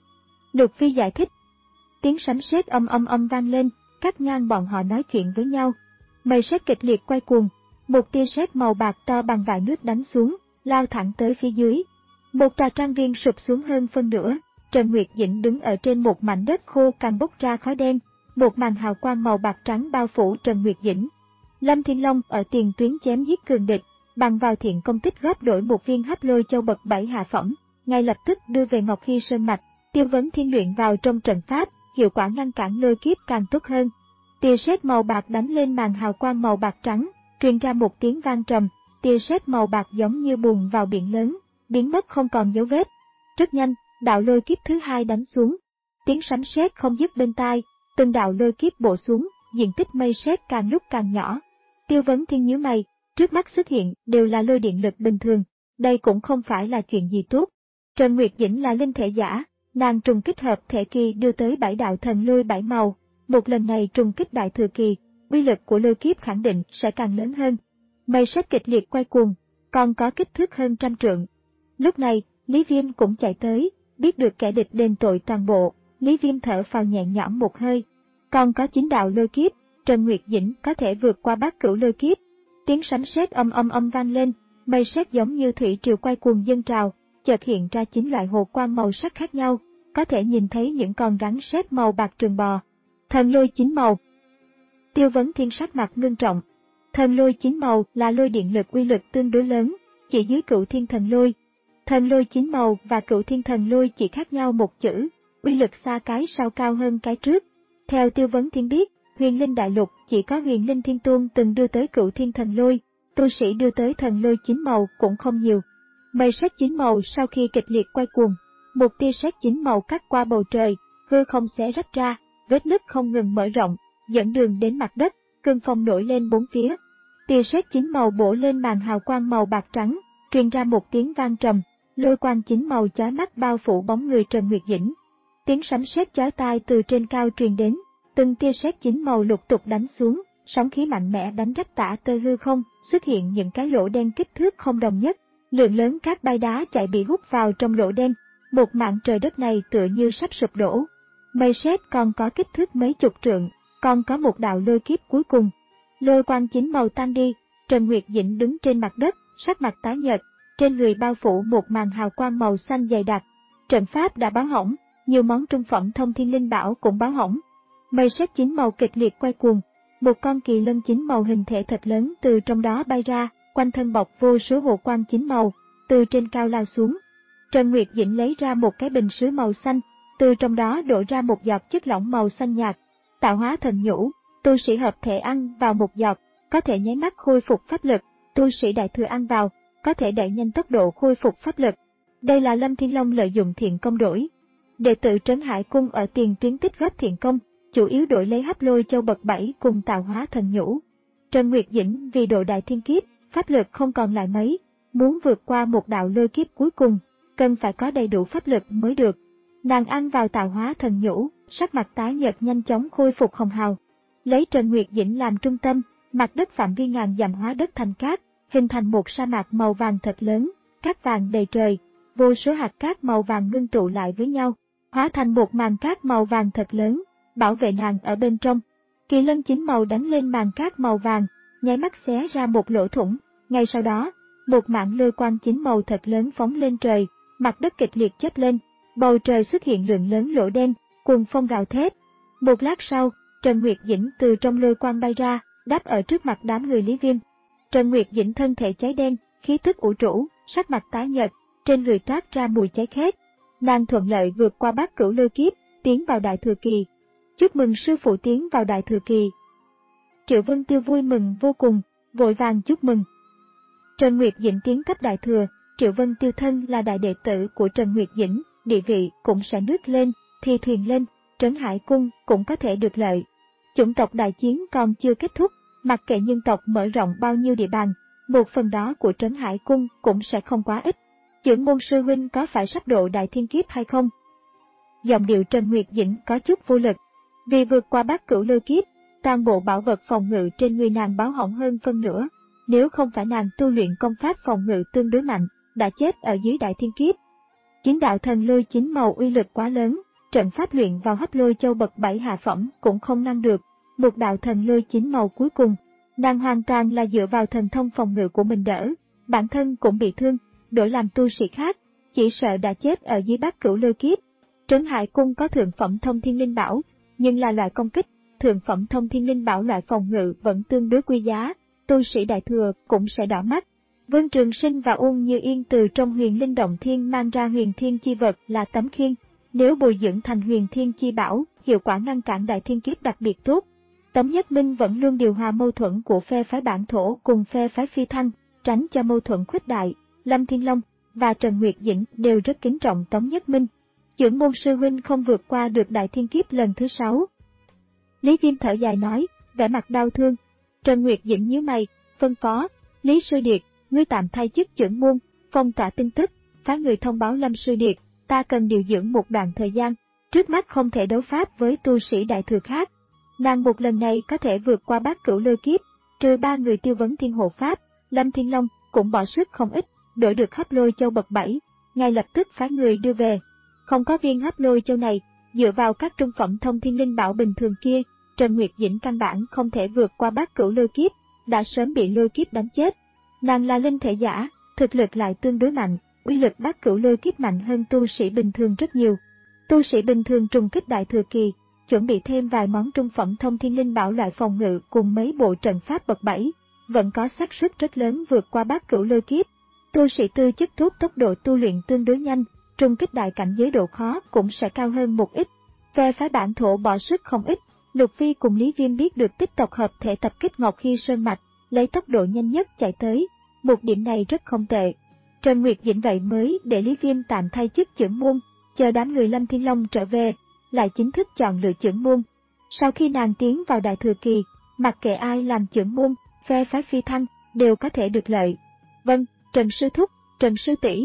Lục Phi giải thích. Tiếng sấm sét âm âm âm vang lên, cắt ngang bọn họ nói chuyện với nhau. Mây sét kịch liệt quay cuồng, một tia sét màu bạc to bằng vại nước đánh xuống, lao thẳng tới phía dưới. Một tòa trang viên sụp xuống hơn phân nửa, Trần Nguyệt Dĩnh đứng ở trên một mảnh đất khô cằn bốc ra khói đen, một màn hào quang màu bạc trắng bao phủ Trần Nguyệt Dĩnh. Lâm Thiên Long ở tiền tuyến chém giết cường địch, bằng vào thiện công tích góp đổi một viên hấp lôi châu bậc bảy hạ phẩm, ngay lập tức đưa về Ngọc Hy Sơn Mạch. Tiêu Vấn Thiên luyện vào trong trận pháp, hiệu quả ngăn cản lôi kiếp càng tốt hơn. Tia sét màu bạc đánh lên màn hào quang màu bạc trắng, truyền ra một tiếng vang trầm, tia sét màu bạc giống như bùn vào biển lớn, biến mất không còn dấu vết. Rất nhanh, đạo lôi kiếp thứ hai đánh xuống. Tiếng sấm sét không dứt bên tai, từng đạo lôi kiếp bổ xuống, diện tích mây sét càng lúc càng nhỏ. Tiêu Vấn Thiên nhíu mày, trước mắt xuất hiện đều là lôi điện lực bình thường, đây cũng không phải là chuyện gì tốt. Trần Nguyệt Dĩnh là linh thể giả, nàng trùng kích hợp thể kỳ đưa tới bảy đạo thần lôi bảy màu, một lần này trùng kích đại thừa kỳ, uy lực của lôi kiếp khẳng định sẽ càng lớn hơn. Mây sét kịch liệt quay cuồng, còn có kích thước hơn trăm trượng. Lúc này, Lý Viêm cũng chạy tới, biết được kẻ địch đền tội toàn bộ, Lý Viêm thở phào nhẹ nhõm một hơi. Còn có chín đạo lôi kiếp, Trần Nguyệt Dĩnh có thể vượt qua bát cửu lôi kiếp. Tiếng sấm sét âm âm âm vang lên, mây sét giống như thủy triều quay cuồng dâng trào, chợt hiện ra chín loại hồ quang màu sắc khác nhau, có thể nhìn thấy những con rắn sét màu bạc trường bò. Thần lôi chín màu. Tiêu Vấn Thiên sắc mặt ngưng trọng. Thần lôi chín màu là lôi điện lực uy lực tương đối lớn, chỉ dưới Cửu Thiên Thần Lôi. Thần lôi chín màu và Cửu Thiên Thần Lôi chỉ khác nhau một chữ, uy lực xa cái sau cao hơn cái trước. Theo Tiêu Vấn Thiên biết, Huyền Linh Đại Lục chỉ có Huyền Linh Thiên Tôn từng đưa tới Cửu Thiên Thần Lôi, tu sĩ đưa tới thần lôi chín màu cũng không nhiều. Mây sét chín màu sau khi kịch liệt quay cuồng, một tia sét chín màu cắt qua bầu trời, hư không xé rách ra, vết nứt không ngừng mở rộng, dẫn đường đến mặt đất, cơn phong nổi lên bốn phía. Tia sét chín màu bổ lên màn hào quang màu bạc trắng, truyền ra một tiếng vang trầm, lôi quang chín màu chói mắt bao phủ bóng người Trần Nguyệt Dĩnh. Tiếng sấm sét chói tai từ trên cao truyền đến, từng tia sét chín màu lục tục đánh xuống, sóng khí mạnh mẽ đánh rách tả tơi hư không, xuất hiện những cái lỗ đen kích thước không đồng nhất, lượng lớn cát bay đá chạy bị hút vào trong lỗ đen, một mảng trời đất này tựa như sắp sụp đổ. Mây sét còn có kích thước mấy chục trượng, còn có một đạo lôi kiếp cuối cùng. Lôi quang chín màu tan đi, Trần Nguyệt Dĩnh đứng trên mặt đất, sắc mặt tái nhợt, trên người bao phủ một màn hào quang màu xanh dày đặc. Trận pháp đã báo hỏng, nhiều món trung phẩm thông thiên linh bảo cũng báo hỏng. Mây sét chín màu kịch liệt quay cuồng, một con kỳ lân chín màu hình thể thật lớn từ trong đó bay ra, quanh thân bọc vô số hồ quang chín màu, từ trên cao lao xuống. Trần Nguyệt Dĩnh lấy ra một cái bình sứ màu xanh, từ trong đó đổ ra một giọt chất lỏng màu xanh nhạt. Tạo hóa thần nhũ, tu sĩ hợp thể ăn vào một giọt, có thể nháy mắt khôi phục pháp lực, tu sĩ đại thừa ăn vào, có thể đẩy nhanh tốc độ khôi phục pháp lực. Đây là Lâm Thiên Long lợi dụng thiện công đổi. Đệ tử Trấn Hải Cung ở tiền tuyến tích góp thiện công, chủ yếu đổi lấy hấp lôi châu bậc bảy cùng tạo hóa thần nhũ. Trần Nguyệt Dĩnh vì độ đại thiên kiếp, pháp lực không còn lại mấy, muốn vượt qua một đạo lôi kiếp cuối cùng, cần phải có đầy đủ pháp lực mới được. Nàng ăn vào tạo hóa thần nhũ, sắc mặt tái nhợt nhanh chóng khôi phục hồng hào. Lấy Trần Nguyệt Dĩnh làm trung tâm, mặt đất phạm vi ngàn dặm hóa đất thành cát, hình thành một sa mạc màu vàng thật lớn, cát vàng đầy trời, vô số hạt cát màu vàng ngưng tụ lại với nhau, hóa thành một màn cát màu vàng thật lớn, bảo vệ nàng ở bên trong. Kỳ lân chín màu đánh lên màn cát màu vàng, nháy mắt xé ra một lỗ thủng, ngay sau đó, một mảng lôi quang chín màu thật lớn phóng lên trời, mặt đất kịch liệt chớp lên, bầu trời xuất hiện lượng lớn lỗ đen, cuồng phong gào thét. Một lát sau, Trần Nguyệt Dĩnh từ trong lôi quang bay ra, đáp ở trước mặt đám người Lý Viêm. Trần Nguyệt Dĩnh thân thể cháy đen, khí tức ủ rũ, sắc mặt tái nhợt, trên người toát ra mùi cháy khét. Nàng thuận lợi vượt qua bát cửu lôi kiếp, tiến vào đại thừa kỳ. Chúc mừng sư phụ tiến vào đại thừa kỳ. Triệu Vân Tiêu vui mừng vô cùng, vội vàng chúc mừng. Trần Nguyệt Dĩnh tiến cấp đại thừa, Triệu Vân Tiêu thân là đại đệ tử của Trần Nguyệt Dĩnh, địa vị cũng sẽ nước lên, thì thuyền lên, Trấn Hải Cung cũng có thể được lợi. Chủng tộc đại chiến còn chưa kết thúc, mặc kệ nhân tộc mở rộng bao nhiêu địa bàn, một phần đó của Trấn Hải Cung cũng sẽ không quá ít. Chưởng môn sư huynh có phải sắp độ đại thiên kiếp hay không? Giọng điệu Trần Nguyệt Dĩnh có chút vô lực. Vì vượt qua bát cửu lôi kiếp, toàn bộ bảo vật phòng ngự trên người nàng báo hỏng hơn phân nửa. Nếu không phải nàng tu luyện công pháp phòng ngự tương đối mạnh, đã chết ở dưới đại thiên kiếp. Chiến đạo thần lôi chín màu uy lực quá lớn, trận pháp luyện vào hấp lôi châu bậc bảy hạ phẩm cũng không ngăn được. Một đạo thần lôi chín màu cuối cùng, nàng hoàn toàn là dựa vào thần thông phòng ngự của mình đỡ, bản thân cũng bị thương, đổi làm tu sĩ khác, chỉ sợ đã chết ở dưới bát cửu lôi kiếp. Trấn Hải Cung có thượng phẩm thông thiên linh bảo, nhưng là loại công kích, thượng phẩm thông thiên linh bảo loại phòng ngự vẫn tương đối quý giá, tu sĩ đại thừa cũng sẽ đỏ mắt. Vương Trường Sinh và Uông Như Yên từ trong huyền linh động thiên mang ra huyền thiên chi vật là tấm khiên, nếu bồi dưỡng thành huyền thiên chi bảo, hiệu quả ngăn cản đại thiên kiếp đặc biệt tốt. Tống Nhất Minh vẫn luôn điều hòa mâu thuẫn của phe phái Bản Thổ cùng phe phái Phi Thăng, tránh cho mâu thuẫn khuếch đại. Lâm Thiên Long và Trần Nguyệt Dĩnh đều rất kính trọng Tống Nhất Minh. Chưởng môn sư huynh không vượt qua được đại thiên kiếp lần thứ sáu. Lý Viêm thở dài nói, vẻ mặt đau thương. Trần Nguyệt Dĩnh nhíu mày, phân phó, Lý Sư Điệt, ngươi tạm thay chức chưởng môn, phong tỏa tin tức, phái người thông báo Lâm Sư Điệt, ta cần điều dưỡng một đoạn thời gian, trước mắt không thể đấu pháp với tu sĩ đại thừa khác. Nàng một lần này có thể vượt qua bát cửu lôi kiếp, trừ ba người tiêu vấn thiên hộ pháp, Lâm Thiên Long cũng bỏ sức không ít, đổi được hấp lôi châu bậc bảy, ngay lập tức phái người đưa về. Không có viên hấp lôi châu này, dựa vào các trung phẩm thông thiên linh bảo bình thường kia, Trần Nguyệt Dĩnh căn bản không thể vượt qua bát cửu lôi kiếp, đã sớm bị lôi kiếp đánh chết. Nàng là linh thể giả, thực lực lại tương đối mạnh, uy lực bát cửu lôi kiếp mạnh hơn tu sĩ bình thường rất nhiều. Tu sĩ bình thường trùng kích đại thừa kỳ, chuẩn bị thêm vài món trung phẩm thông thiên linh bảo loại phòng ngự cùng mấy bộ trận pháp bậc bảy, vẫn có xác suất rất lớn vượt qua bát cửu lôi kiếp. Tu sĩ tư chất tốt tốc độ tu luyện tương đối nhanh, trùng kích đại cảnh giới độ khó cũng sẽ cao hơn một ít. Phe phái Bản Thổ bỏ sức không ít, Lục Phi cùng Lý Viêm biết được tích tộc hợp thể tập kích Ngọc Hy Sơn Mạch, lấy tốc độ nhanh nhất chạy tới, một điểm này rất không tệ. Trần Nguyệt Dĩnh vậy mới để Lý Viêm tạm thay chức chưởng môn, chờ đám người Lâm Thiên Long trở về, lại chính thức chọn lựa chưởng môn. Sau khi nàng tiến vào đại thừa kỳ, mặc kệ ai làm chưởng môn, phe phái Phi Thăng đều có thể được lợi. Vâng, Trần Sư Thúc, Trần Sư tỷ.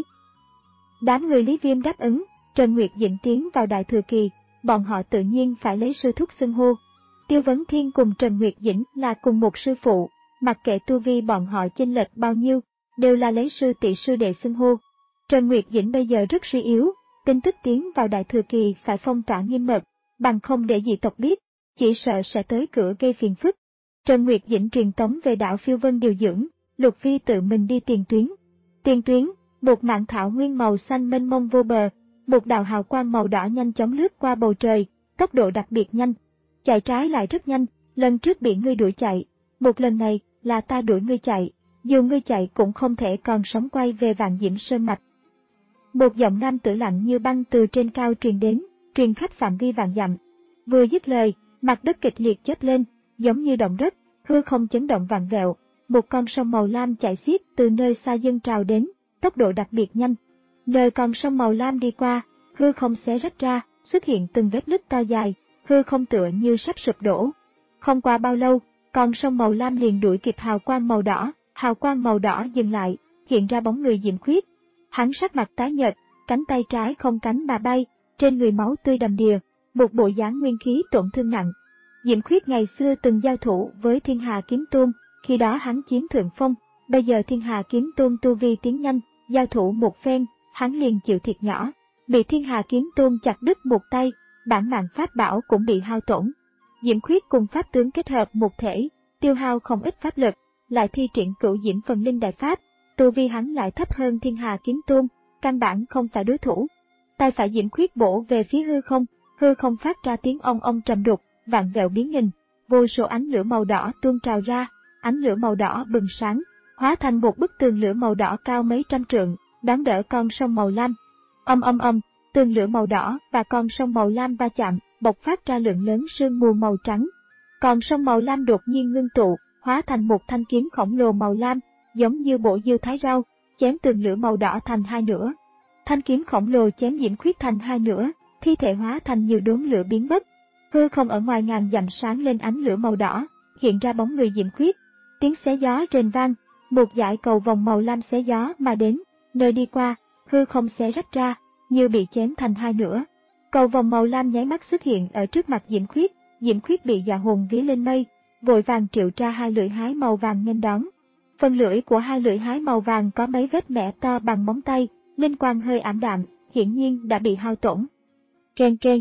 Đám người Lý Viêm đáp ứng, Trần Nguyệt Dĩnh tiến vào đại thừa kỳ, bọn họ tự nhiên phải lấy sư thúc xưng hô. Tiêu Vấn Thiên cùng Trần Nguyệt Dĩnh là cùng một sư phụ, mặc kệ tu vi bọn họ chênh lệch bao nhiêu, đều là lấy sư tỷ sư đệ xưng hô. Trần Nguyệt Dĩnh bây giờ rất suy yếu, tin tức tiến vào đại thừa kỳ phải phong tỏa nghiêm mật, bằng không để dị tộc biết, chỉ sợ sẽ tới cửa gây phiền phức. Trần Nguyệt Dĩnh truyền tống về đảo Phiêu Vân điều dưỡng, Lục Phi tự mình đi tiền tuyến. Tiền tuyến, một mảng thảo nguyên màu xanh mênh mông vô bờ, một đạo hào quang màu đỏ nhanh chóng lướt qua bầu trời, tốc độ đặc biệt nhanh. Chạy trái lại rất nhanh, lần trước bị ngươi đuổi chạy, một lần này là ta đuổi ngươi chạy, dù ngươi chạy cũng không thể còn sống quay về Vạn Diễm Sơn Mạch. Một giọng nam tử lạnh như băng từ trên cao truyền đến, truyền khắp phạm vi vạn dặm. Vừa dứt lời, mặt đất kịch liệt chớp lên, giống như động đất, hư không chấn động vặn vẹo, một con sông màu lam chảy xiết từ nơi xa dâng trào đến, tốc độ đặc biệt nhanh. Nơi con sông màu lam đi qua, hư không xé rách ra, xuất hiện từng vết nứt to dài, hư không tựa như sắp sụp đổ. Không qua bao lâu, con sông màu lam liền đuổi kịp hào quang màu đỏ, hào quang màu đỏ dừng lại, hiện ra bóng người Diễm Khuyết. Hắn sắc mặt tái nhợt, cánh tay trái không cánh mà bay, trên người máu tươi đầm đìa, một bộ dáng nguyên khí tổn thương nặng. Diễm Khuyết ngày xưa từng giao thủ với Thiên Hà Kiếm Tôn, khi đó hắn chiếm thượng phong, bây giờ Thiên Hà Kiếm Tôn tu vi tiến nhanh, giao thủ một phen, hắn liền chịu thiệt nhỏ, bị Thiên Hà Kiếm Tôn chặt đứt một tay, bản mạng pháp bảo cũng bị hao tổn. Diễm Khuyết cùng pháp tướng kết hợp một thể, tiêu hao không ít pháp lực, lại thi triển Cửu Diễm Phần Linh đại pháp, tu vi hắn lại thấp hơn Thiên Hà Kiếm Tôn, căn bản không phải đối thủ. tay phải Diễm Khuyết bổ về phía hư không, hư không phát ra tiếng ong ong trầm đục, vạn vẹo biến hình, vô số ánh lửa màu đỏ tuôn trào ra, ánh lửa màu đỏ bừng sáng, hóa thành một bức tường lửa màu đỏ cao mấy trăm trượng, đón đỡ con sông màu lam. Âm âm âm, tường lửa màu đỏ và con sông màu lam va chạm, bộc phát ra lượng lớn sương mù màu trắng. Còn sông màu lam đột nhiên ngưng tụ, hóa thành một thanh kiếm khổng lồ màu lam, giống như bộ dưa thái rau, chém tường lửa màu đỏ thành hai nửa. Thanh kiếm khổng lồ chém Diễm Khuyết thành hai nửa, thi thể hóa thành nhiều đốm lửa biến mất. Hư không ở ngoài ngàn dặm sáng lên ánh lửa màu đỏ, hiện ra bóng người Diễm Khuyết. Tiếng xé gió rền vang, một dải cầu vòng màu lam xé gió mà đến, nơi đi qua, hư không xé rách ra, như bị chém thành hai nửa. Cầu vòng màu lam nháy mắt xuất hiện ở trước mặt Diễm Khuyết, Diễm Khuyết bị dọa hồn vía lên mây, vội vàng triệu ra hai lưỡi hái màu vàng nghênh đón. Phần lưỡi của hai lưỡi hái màu vàng có mấy vết mẻ to bằng móng tay, linh quang hơi ảm đạm, hiển nhiên đã bị hao tổn. Keng keng.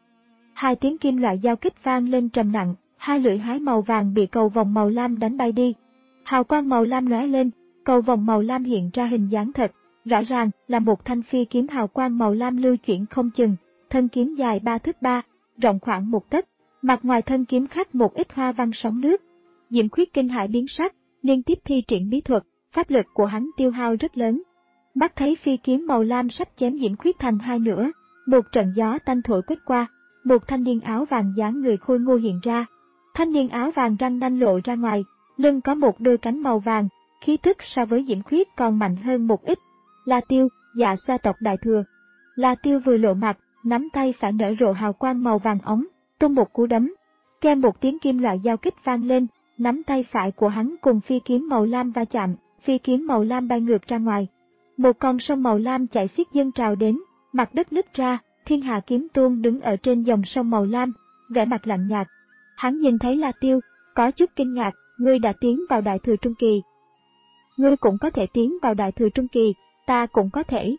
Hai tiếng kim loại giao kích vang lên trầm nặng, hai lưỡi hái màu vàng bị cầu vòng màu lam đánh bay đi. Hào quang màu lam lóe lên, cầu vòng màu lam hiện ra hình dáng thật, rõ ràng là một thanh phi kiếm hào quang màu lam lưu chuyển không chừng, thân kiếm dài ba thước ba, rộng khoảng một tấc, mặt ngoài thân kiếm khắc một ít hoa văn sóng nước. Diễm Khuyết kinh hãi biến sắc, liên tiếp thi triển bí thuật, pháp lực của hắn tiêu hao rất lớn. Mắt thấy phi kiếm màu lam sắp chém Diễm Khuyết thành hai nửa, một trận gió tanh thổi quét qua, một thanh niên áo vàng dáng người khôi ngô hiện ra. Thanh niên áo vàng răng nanh lộ ra ngoài, lưng có một đôi cánh màu vàng, khí tức so với Diễm Khuyết còn mạnh hơn một ít. La Tiêu, Dạ Xoa tộc đại thừa. La Tiêu vừa lộ mặt, nắm tay phải nở rộ hào quang màu vàng óng, tung một cú đấm. Kèm một tiếng kim loại giao kích vang lên, nắm tay phải của hắn cùng phi kiếm màu lam va chạm, phi kiếm màu lam bay ngược ra ngoài. Một con sông màu lam chảy xiết dâng trào đến, mặt đất nứt ra, Thiên Hà Kiếm Tôn đứng ở trên dòng sông màu lam, vẻ mặt lạnh nhạt. Hắn nhìn thấy La Tiêu, có chút kinh ngạc, ngươi đã tiến vào đại thừa trung kỳ. Ngươi cũng có thể tiến vào đại thừa trung kỳ, ta cũng có thể.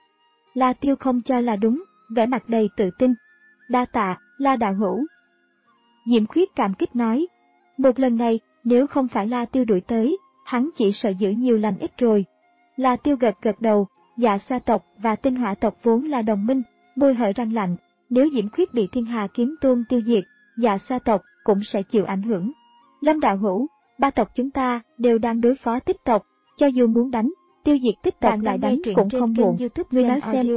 La Tiêu không cho là đúng, vẻ mặt đầy tự tin. Đa tạ, La đạo hữu. Diễm Khuyết cảm kích nói, một lần này, nếu không phải La Tiêu đuổi tới, hắn chỉ sợ giữ nhiều lành ít rồi. La Tiêu gật gật đầu, Dạ Xoa tộc và Tinh Hỏa tộc vốn là đồng minh, môi hở răng lạnh, nếu Diễm Khuyết bị Thiên Hà Kiếm Tôn tiêu diệt, Dạ Xoa tộc cũng sẽ chịu ảnh hưởng. Lâm đạo hữu, ba tộc chúng ta đều đang đối phó Tích tộc, cho dù muốn đánh, tiêu diệt Tích tộc lại đánh cũng không muộn. Ngươi nói xem.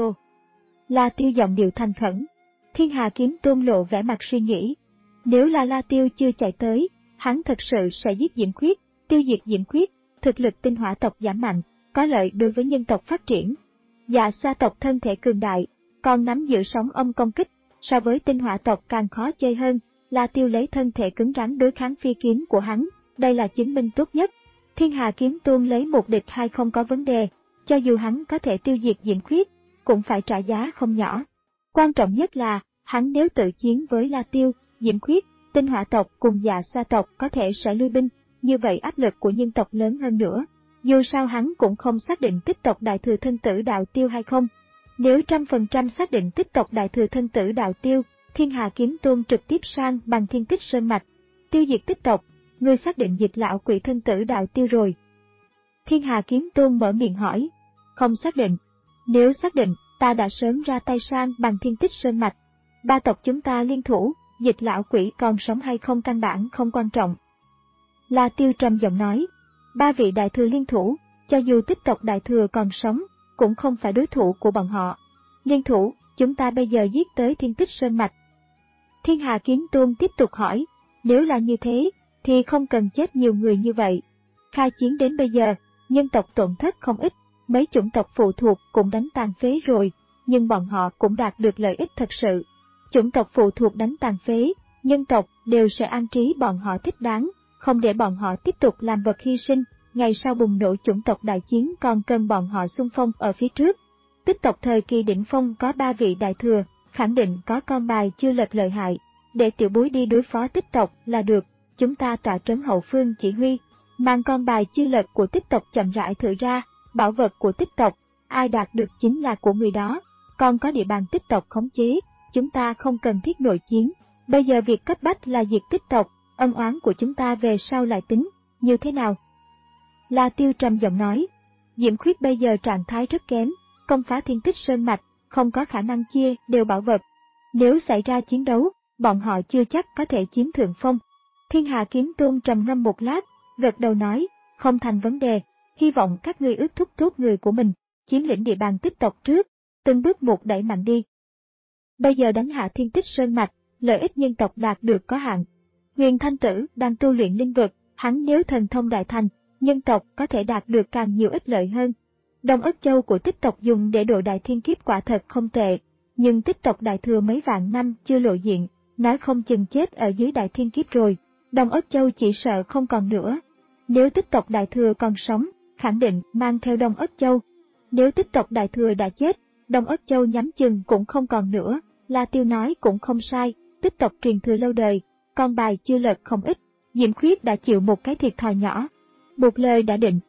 La Tiêu giọng điệu thành khẩn. Thiên Hà Kiếm Tôn lộ vẻ mặt suy nghĩ. Nếu là La Tiêu chưa chạy tới, hắn thật sự sẽ giết Diễm Khuyết, tiêu diệt Diễm Khuyết, thực lực Tinh Hỏa tộc giảm mạnh, có lợi đối với nhân tộc phát triển. Dạ Xoa tộc thân thể cường đại, còn nắm giữ sóng âm công kích, so với Tinh Hỏa tộc càng khó chơi hơn. La Tiêu lấy thân thể cứng rắn đối kháng phi kiếm của hắn, đây là chứng minh tốt nhất. Thiên Hà Kiếm Tôn lấy một địch hai không có vấn đề, cho dù hắn có thể tiêu diệt Diễm Khuyết, cũng phải trả giá không nhỏ. Quan trọng nhất là, hắn nếu tự chiến với La Tiêu, Diễm Khuyết, Tinh Hỏa tộc cùng Dạ Xoa tộc có thể sẽ lui binh, như vậy áp lực của nhân tộc lớn hơn nữa. Dù sao hắn cũng không xác định Tích tộc đại thừa thân tử đạo tiêu hay không. Nếu trăm phần trăm xác định Tích tộc đại thừa thân tử đạo tiêu, Thiên Hà Kiếm Tôn trực tiếp sang bằng Thiên Tích Sơn Mạch, tiêu diệt Tích tộc, ngươi xác định Dịch lão quỷ thân tử đạo tiêu rồi. Thiên Hà Kiếm Tôn mở miệng hỏi, không xác định, nếu xác định, ta đã sớm ra tay sang bằng Thiên Tích Sơn Mạch. Ba tộc chúng ta liên thủ, Dịch lão quỷ còn sống hay không căn bản không quan trọng. La Tiêu trầm giọng nói, ba vị đại thừa liên thủ, cho dù Tích tộc đại thừa còn sống, cũng không phải đối thủ của bọn họ. Liên thủ, chúng ta bây giờ giết tới Thiên Tích Sơn Mạch. Thiên Hà Kiếm Tôn tiếp tục hỏi, nếu là như thế, thì không cần chết nhiều người như vậy. Khai chiến đến bây giờ, nhân tộc tổn thất không ít, mấy chủng tộc phụ thuộc cũng đánh tàn phế rồi, nhưng bọn họ cũng đạt được lợi ích thật sự. Chủng tộc phụ thuộc đánh tàn phế, nhân tộc đều sẽ an trí bọn họ thích đáng, không để bọn họ tiếp tục làm vật hy sinh, ngày sau bùng nổ chủng tộc đại chiến còn cần bọn họ xung phong ở phía trước. Tích tộc thời kỳ đỉnh phong có ba vị đại thừa, khẳng định có con bài chưa lật lợi hại, để tiểu bối đi đối phó Tích tộc là được, chúng ta tọa trấn hậu phương chỉ huy, mang con bài chưa lật của Tích tộc chậm rãi thử ra, bảo vật của Tích tộc, ai đạt được chính là của người đó, còn có địa bàn Tích tộc khống chế, chúng ta không cần thiết nội chiến, bây giờ việc cấp bách là diệt Tích tộc, ân oán của chúng ta về sau lại tính, như thế nào? La Tiêu trầm giọng nói, Diễm Khuyết bây giờ trạng thái rất kém, công phá Thiên Tích Sơn Mạch, không có khả năng chia đều bảo vật. Nếu xảy ra chiến đấu, bọn họ chưa chắc có thể chiếm thượng phong. Thiên Hà Kiếm Tôn trầm ngâm một lát, gật đầu nói, không thành vấn đề, hy vọng các ngươi ước thúc tốt người của mình, chiếm lĩnh địa bàn Tích tộc trước, từng bước một đẩy mạnh đi. Bây giờ đánh hạ Thiên Tích Sơn Mạch, lợi ích nhân tộc đạt được có hạn. Huyền Thanh Tử đang tu luyện linh vực, hắn nếu thần thông đại thành, nhân tộc có thể đạt được càng nhiều ích lợi hơn. Đông Ất Châu của Tích tộc dùng để độ đại thiên kiếp quả thật không tệ, nhưng Tích tộc đại thừa mấy vạn năm chưa lộ diện, nói không chừng chết ở dưới đại thiên kiếp rồi, Đông Ất Châu chỉ sợ không còn nữa. Nếu Tích tộc đại thừa còn sống, khẳng định mang theo Đông Ất Châu. Nếu Tích tộc đại thừa đã chết, Đông Ất Châu nhắm chừng cũng không còn nữa. La Tiêu nói cũng không sai, Tích tộc truyền thừa lâu đời, con bài chưa lật không ít, Diễm Khuyết đã chịu một cái thiệt thòi nhỏ. Một lời đã định.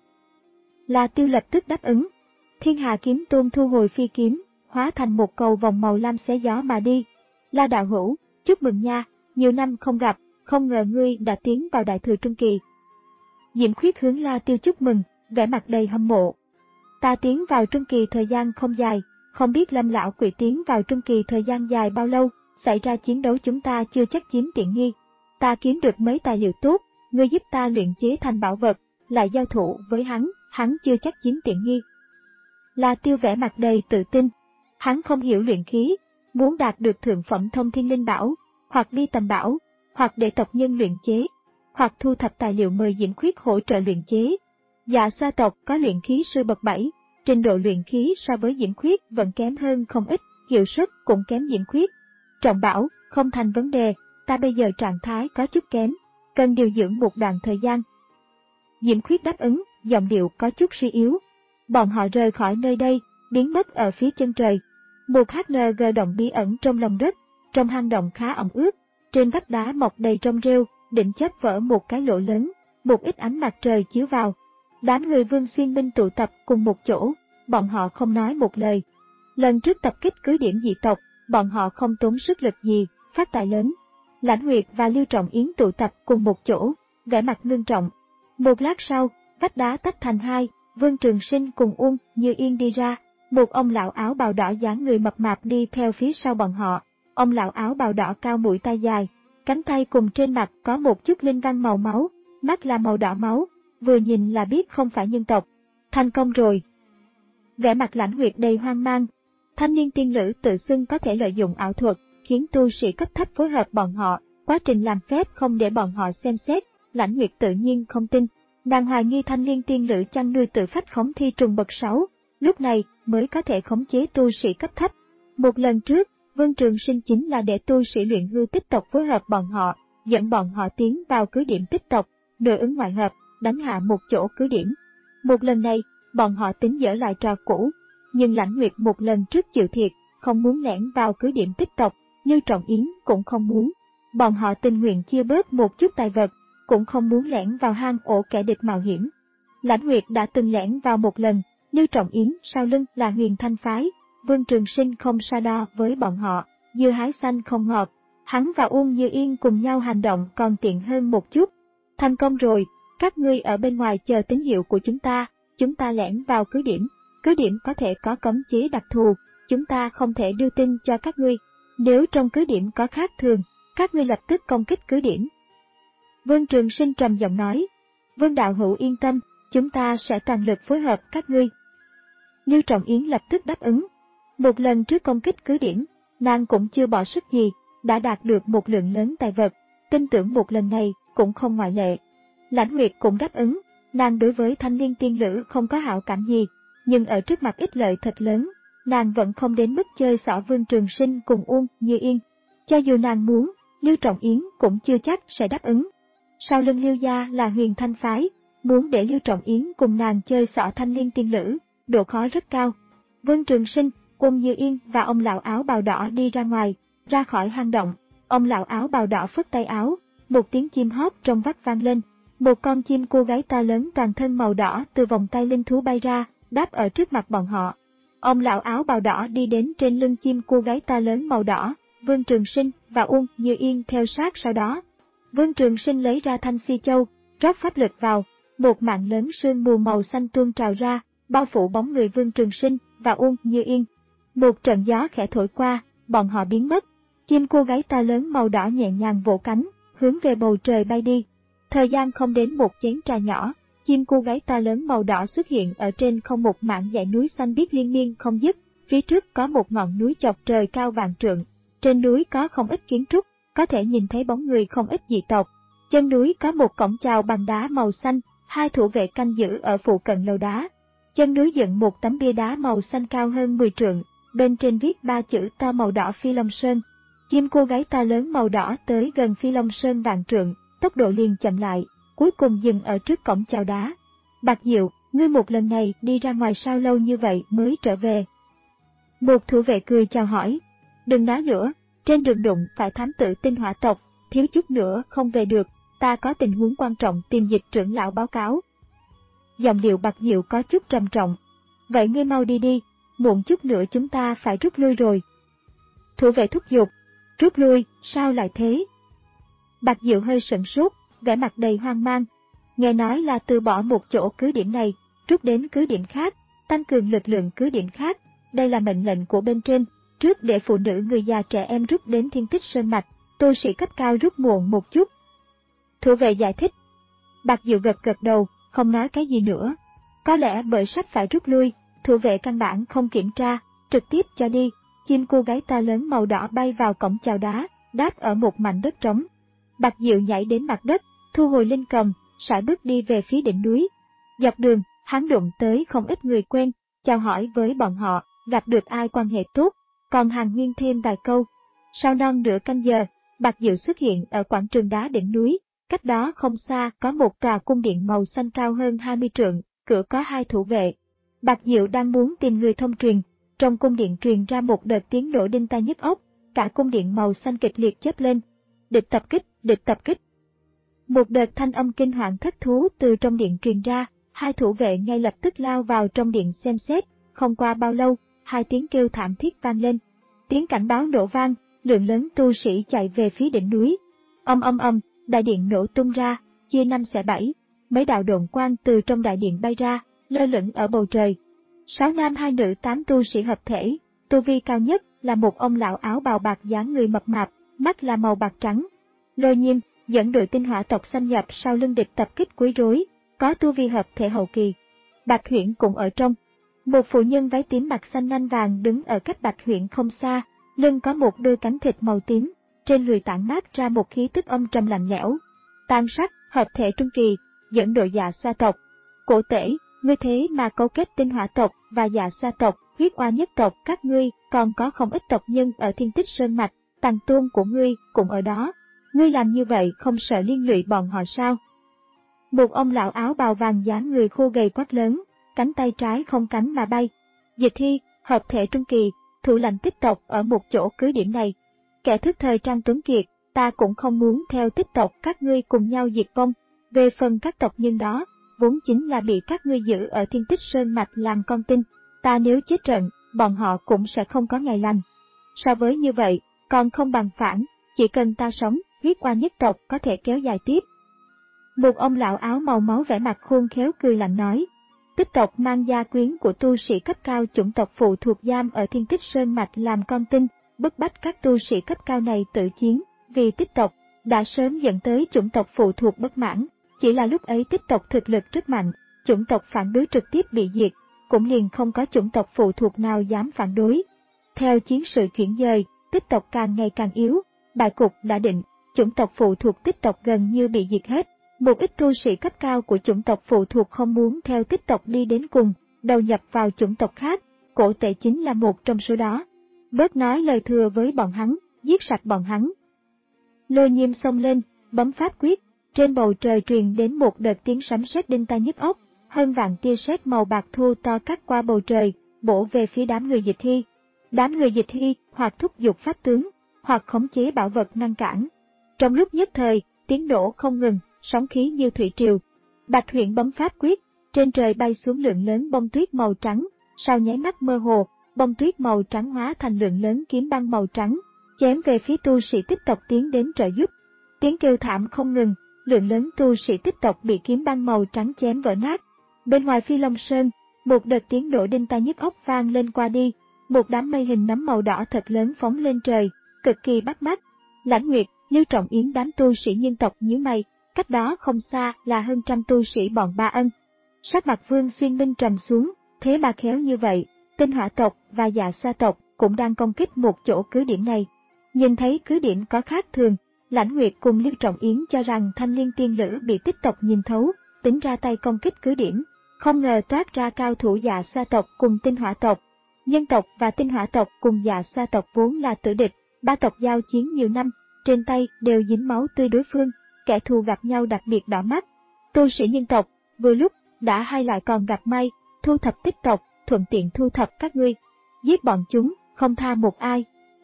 La Tiêu lập tức đáp ứng. Thiên Hà Kiếm Tôn thu hồi phi kiếm, hóa thành một cầu vòng màu lam xé gió mà đi. La đạo hữu, chúc mừng nha, nhiều năm không gặp, không ngờ ngươi đã tiến vào đại thừa trung kỳ. Diễm Khuyết hướng La Tiêu chúc mừng, vẻ mặt đầy hâm mộ. Ta tiến vào trung kỳ thời gian không dài, không biết Lâm lão quỷ tiến vào trung kỳ thời gian dài bao lâu, xảy ra chiến đấu chúng ta chưa chắc chiếm tiện nghi. Ta kiếm được mấy tài liệu tốt, ngươi giúp ta luyện chế thành bảo vật, lại giao thủ với hắn, hắn chưa chắc chiếm tiện nghi. La Tiêu vẻ mặt đầy tự tin. Hắn không hiểu luyện khí, muốn đạt được thượng phẩm thông thiên linh bảo, hoặc đi tầm bảo, hoặc để tộc nhân luyện chế, hoặc thu thập tài liệu mời Diễm Khuyết hỗ trợ luyện chế. Dạ Sa tộc có luyện khí sư bậc bảy, trình độ luyện khí so với Diễm Khuyết vẫn kém hơn không ít, hiệu suất cũng kém Diễm Khuyết. Trọng bảo, không thành vấn đề, ta bây giờ trạng thái có chút kém, cần điều dưỡng một đoạn thời gian. Diễm Khuyết đáp ứng, giọng điệu có chút suy yếu. Bọn họ rời khỏi nơi đây, biến mất ở phía chân trời. Một hát en giê động bí ẩn trong lòng đất, trong hang động khá ẩm ướt, trên vách đá mọc đầy rong rêu, định chớp vỡ một cái lỗ lớn, một ít ánh mặt trời chiếu vào. Đám người Vương Xuyên Minh tụ tập cùng một chỗ, bọn họ không nói một lời. Lần trước tập kích cứ điểm dị tộc, bọn họ không tốn sức lực gì, phát tài lớn. Lãnh Nguyệt và Lưu Trọng Yến tụ tập cùng một chỗ, vẻ mặt ngưng trọng. Một lát sau, vách đá tách thành hai, Vương Trường Sinh cùng Uông Như Yên đi ra, một ông lão áo bào đỏ dáng người mập mạp đi theo phía sau bọn họ. Ông lão áo bào đỏ cao mũi tay dài, cánh tay cùng trên mặt có một chút linh văn màu máu, mắt là màu đỏ máu, vừa nhìn là biết không phải nhân tộc. Thành công rồi. Vẻ mặt Lãnh Nguyệt đầy hoang mang. Thanh niên tiên nữ tự xưng có thể lợi dụng ảo thuật, khiến tu sĩ cấp thấp phối hợp bọn họ, quá trình làm phép không để bọn họ xem xét, Lãnh Nguyệt tự nhiên không tin. Nàng hoài nghi thanh niên tiên nữ chăn nuôi tự phách khống thi trùng bậc sáu, lúc này mới có thể khống chế tu sĩ cấp thấp. Một lần trước, Vương Trường Sinh chính là để tu sĩ luyện hư Tích tộc phối hợp bọn họ, dẫn bọn họ tiến vào cứ điểm Tích tộc, nội ứng ngoại hợp, đánh hạ một chỗ cứ điểm. Một lần này, bọn họ tính dở lại trò cũ, nhưng Lãnh Nguyệt một lần trước chịu thiệt, không muốn lẻn vào cứ điểm Tích tộc, như Trọng Yến cũng không muốn. Bọn họ tình nguyện chia bớt một chút tài vật, cũng không muốn lẻn vào hang ổ kẻ địch mạo hiểm. Lãnh Nguyệt đã từng lẻn vào một lần, Lưu Trọng Yến sau lưng là Huyền Thanh phái, Vương Trường Sinh không so đo với bọn họ, dưa hái xanh không ngọt, hắn và Uông Như Yên cùng nhau hành động còn tiện hơn một chút. Thành công rồi, các ngươi ở bên ngoài chờ tín hiệu của chúng ta, chúng ta lẻn vào cứ điểm, cứ điểm có thể có cấm chế đặc thù, chúng ta không thể đưa tin cho các ngươi, nếu trong cứ điểm có khác thường, các ngươi lập tức công kích cứ điểm. Vương Trường Sinh trầm giọng nói, Vương đạo hữu yên tâm, chúng ta sẽ toàn lực phối hợp các ngươi. Lưu Trọng Yến lập tức đáp ứng. Một lần trước công kích cứ điểm, nàng cũng chưa bỏ sức gì, đã đạt được một lượng lớn tài vật, tin tưởng một lần này cũng không ngoại lệ. Lãnh Nguyệt cũng đáp ứng, nàng đối với thanh niên tiên nữ không có hảo cảm gì, nhưng ở trước mặt ích lợi thật lớn, nàng vẫn không đến mức chơi xỏ Vương Trường Sinh cùng Uông Như Yên. Cho dù nàng muốn, Lưu Trọng Yến cũng chưa chắc sẽ đáp ứng. Sau lưng Lưu gia là Huyền Thanh phái, muốn để Lưu Trọng Yến cùng nàng chơi xỏ thanh niên tiên nữ, độ khó rất cao. Vương Trường Sinh, Uông Như Yên và ông lão áo bào đỏ đi ra ngoài, ra khỏi hang động. Ông lão áo bào đỏ phất tay áo, một tiếng chim hót trong vắt vang lên. Một con chim cô gái to lớn toàn thân màu đỏ từ vòng tay linh thú bay ra, đáp ở trước mặt bọn họ. Ông lão áo bào đỏ đi đến trên lưng chim cô gái to lớn màu đỏ, Vương Trường Sinh và Uông Như Yên theo sát sau đó. Vương Trường Sinh lấy ra thanh si châu, rót pháp lực vào, một mạng lớn sương mù màu xanh tuôn trào ra, bao phủ bóng người Vương Trường Sinh và Uông Như Yên. Một trận gió khẽ thổi qua, bọn họ biến mất. Chim cô gái to lớn màu đỏ nhẹ nhàng vỗ cánh, hướng về bầu trời bay đi. Thời gian không đến một chén trà nhỏ, chim cô gái to lớn màu đỏ xuất hiện ở trên không một mảng dãy núi xanh biếc liên miên không dứt. Phía trước có một ngọn núi chọc trời cao vạn trượng. Trên núi có không ít kiến trúc, có thể nhìn thấy bóng người không ít dị tộc. Chân núi có một cổng chào bằng đá màu xanh, hai thủ vệ canh giữ ở phụ cận lầu đá. Chân núi dựng một tấm bia đá màu xanh cao hơn mười trượng, bên trên viết ba chữ to màu đỏ Phi Long Sơn. Chim cô gái to lớn màu đỏ tới gần Phi Long Sơn vạn trượng, tốc độ liền chậm lại, cuối cùng dừng ở trước cổng chào đá. Bạc Diệu, ngươi một lần này đi ra ngoài sao lâu như vậy mới trở về? Một thủ vệ cười chào hỏi. Đừng nói nữa, trên đường đụng phải thám tử tinh hỏa tộc, thiếu chút nữa không về được, ta có tình huống quan trọng tìm Dịch trưởng lão báo cáo. Giọng điệu Bạc Diệu có chút trầm trọng. Vậy ngươi mau đi đi, muộn chút nữa chúng ta phải rút lui rồi. Thủ vệ thúc giục. Rút lui, sao lại thế? Bạc Diệu hơi sửng sốt, vẻ mặt đầy hoang mang. Nghe nói là từ bỏ một chỗ cứ điểm này, rút đến cứ điểm khác, tăng cường lực lượng cứ điểm khác. Đây là mệnh lệnh của bên trên, trước để phụ nữ người già trẻ em rút đến Thiên Tích Sơn Mạch, tu sĩ cấp cao rút muộn một chút. Thủ vệ giải thích. Bạc Diệu gật gật đầu, không nói cái gì nữa. Có lẽ bởi sắp phải rút lui, thủ vệ căn bản không kiểm tra, trực tiếp cho đi. Chim cô gái to lớn màu đỏ bay vào cổng chào đá, đáp ở một mảnh đất trống. Bạc Diệu nhảy đến mặt đất, thu hồi linh cầm, sải bước đi về phía đỉnh núi. Dọc đường, hắn đụng tới không ít người quen, chào hỏi với bọn họ, gặp được ai quan hệ tốt, còn hàn huyên thêm vài câu. Sau non nửa canh giờ, Bạc Diệu xuất hiện ở quảng trường đá đỉnh núi, cách đó không xa có một tòa cung điện màu xanh cao hơn hai mươi trượng, cửa có hai thủ vệ. Bạc Diệu đang muốn tìm người thông truyền, trong cung điện truyền ra một đợt tiếng nổ đinh tai nhức óc, cả cung điện màu xanh kịch liệt chớp lên. Địch tập kích, địch tập kích. Một đợt thanh âm kinh hoàng thất thú từ trong điện truyền ra, hai thủ vệ ngay lập tức lao vào trong điện xem xét, không qua bao lâu, hai tiếng kêu thảm thiết vang lên. Tiếng cảnh báo nổ vang, lượng lớn tu sĩ chạy về phía đỉnh núi. Âm âm âm, đại điện nổ tung ra, chia năm xẻ bảy, mấy đạo độn quang từ trong đại điện bay ra, lơ lửng ở bầu trời. Sáu nam hai nữ tám tu sĩ hợp thể, tu vi cao nhất là một ông lão áo bào bạc dáng người mập mạp, mắt là màu bạc trắng. Lôi Nhiên dẫn đội tinh hỏa tộc xâm nhập sau lưng địch tập kích quấy rối, có tu vi hợp thể hậu kỳ. Bạch Huyễn cũng ở trong. Một phụ nhân váy tím mặt xanh nanh vàng đứng ở cách Bạch Huyễn không xa, lưng có một đôi cánh thịt màu tím, trên người tản mát ra một khí tức âm trầm lạnh lẽo. Tam sắc, hợp thể trung kỳ, dẫn đội Dạ Xoa tộc. Cổ Tể, ngươi thế mà cấu kết tinh hỏa tộc và Dạ Xoa tộc, huyết oa nhất tộc các ngươi, còn có không ít tộc nhân ở Thiên Tích Sơn Mạch, tàng tôn của ngươi cũng ở đó. Ngươi làm như vậy không sợ liên lụy bọn họ sao? Một ông lão áo bào vàng dáng người khô gầy quát lớn, cánh tay trái không cánh mà bay. Dịch Thi, hợp thể trung kỳ, thủ lãnh tích tộc ở một chỗ cứ điểm này. Kẻ thức thời Trang Tuấn Kiệt, ta cũng không muốn theo tích tộc các ngươi cùng nhau diệt vong. Về phần các tộc nhân đó, vốn chính là bị các ngươi giữ ở Thiên Tích Sơn Mạch làm con tin. Ta nếu chết trận, bọn họ cũng sẽ không có ngày lành. So với như vậy, còn không bằng phản, chỉ cần ta sống, huyết oa nhất tộc có thể kéo dài tiếp. Một ông lão áo màu máu vẻ mặt khôn khéo cười lạnh nói. Tích tộc mang gia quyến của tu sĩ cấp cao chủng tộc phụ thuộc giam ở Thiên Tích Sơn Mạch làm con tin, bức bách các tu sĩ cấp cao này tự chiến, vì tích tộc đã sớm dẫn tới chủng tộc phụ thuộc bất mãn, chỉ là lúc ấy tích tộc thực lực rất mạnh, chủng tộc phản đối trực tiếp bị diệt, cũng liền không có chủng tộc phụ thuộc nào dám phản đối. Theo chiến sự chuyển dời, tích tộc càng ngày càng yếu, bại cục đã định, chủng tộc phụ thuộc tích tộc gần như bị diệt hết. Một ít tu sĩ cấp cao của chủng tộc phụ thuộc không muốn theo tích tộc đi đến cùng, đầu nhập vào chủng tộc khác, Cổ Tể chính là một trong số đó. Bớt nói lời thừa với bọn hắn, giết sạch bọn hắn. Lôi Nhiêm xông lên, bấm pháp quyết, trên bầu trời truyền đến một đợt tiếng sấm sét đinh tai nhức óc, hơn vạn tia sét màu bạc thô to cắt qua bầu trời, bổ về phía đám người Dịch Thi. Đám người Dịch Thi hoặc thúc giục pháp tướng, hoặc khống chế bảo vật ngăn cản. Trong lúc nhất thời, tiếng nổ không ngừng, sóng khí như thủy triều. Bạch Huyễn bấm pháp quyết, trên trời bay xuống lượng lớn bông tuyết màu trắng, sau nháy mắt mơ hồ, bông tuyết màu trắng hóa thành lượng lớn kiếm băng màu trắng, chém về phía tu sĩ tích tộc tiến đến trợ giúp. Tiếng kêu thảm không ngừng, lượng lớn tu sĩ tích tộc bị kiếm băng màu trắng chém vỡ nát. Bên ngoài Phi Long Sơn, một đợt tiếng nổ đinh tai nhức óc vang lên qua đi, một đám mây hình nắm màu đỏ thật lớn phóng lên trời, cực kỳ bắt mắt. Lãnh Nguyệt, Lưu Trọng Yến đám tu sĩ nhân tộc nhíu mày, cách đó không xa là hơn trăm tu sĩ bọn Ba Ân. Sắc mặt Vương Xuyên Minh trầm xuống, thế mà khéo như vậy, Tinh Hỏa tộc và Dạ Sa tộc cũng đang công kích một chỗ cứ điểm này. Nhìn thấy cứ điểm có khác thường, Lãnh Nguyệt cùng Lưu Trọng Yến cho rằng Thanh Liên Tiên Lữ bị Tích tộc nhìn thấu, tính ra tay công kích cứ điểm. Không ngờ toát ra cao thủ Dạ Sa tộc cùng Tinh Hỏa tộc. Nhân tộc và Tinh Hỏa tộc cùng Dạ Sa tộc vốn là tử địch, ba tộc giao chiến nhiều năm, trên tay đều dính máu tươi đối phương, kẻ thù gặp nhau đặc biệt đỏ mắt. Tu sĩ nhân tộc, vừa lúc, đã hai lại còn gặp may, thu thập Tích tộc, thuận tiện thu thập các ngươi. Giết bọn chúng, không tha một ai.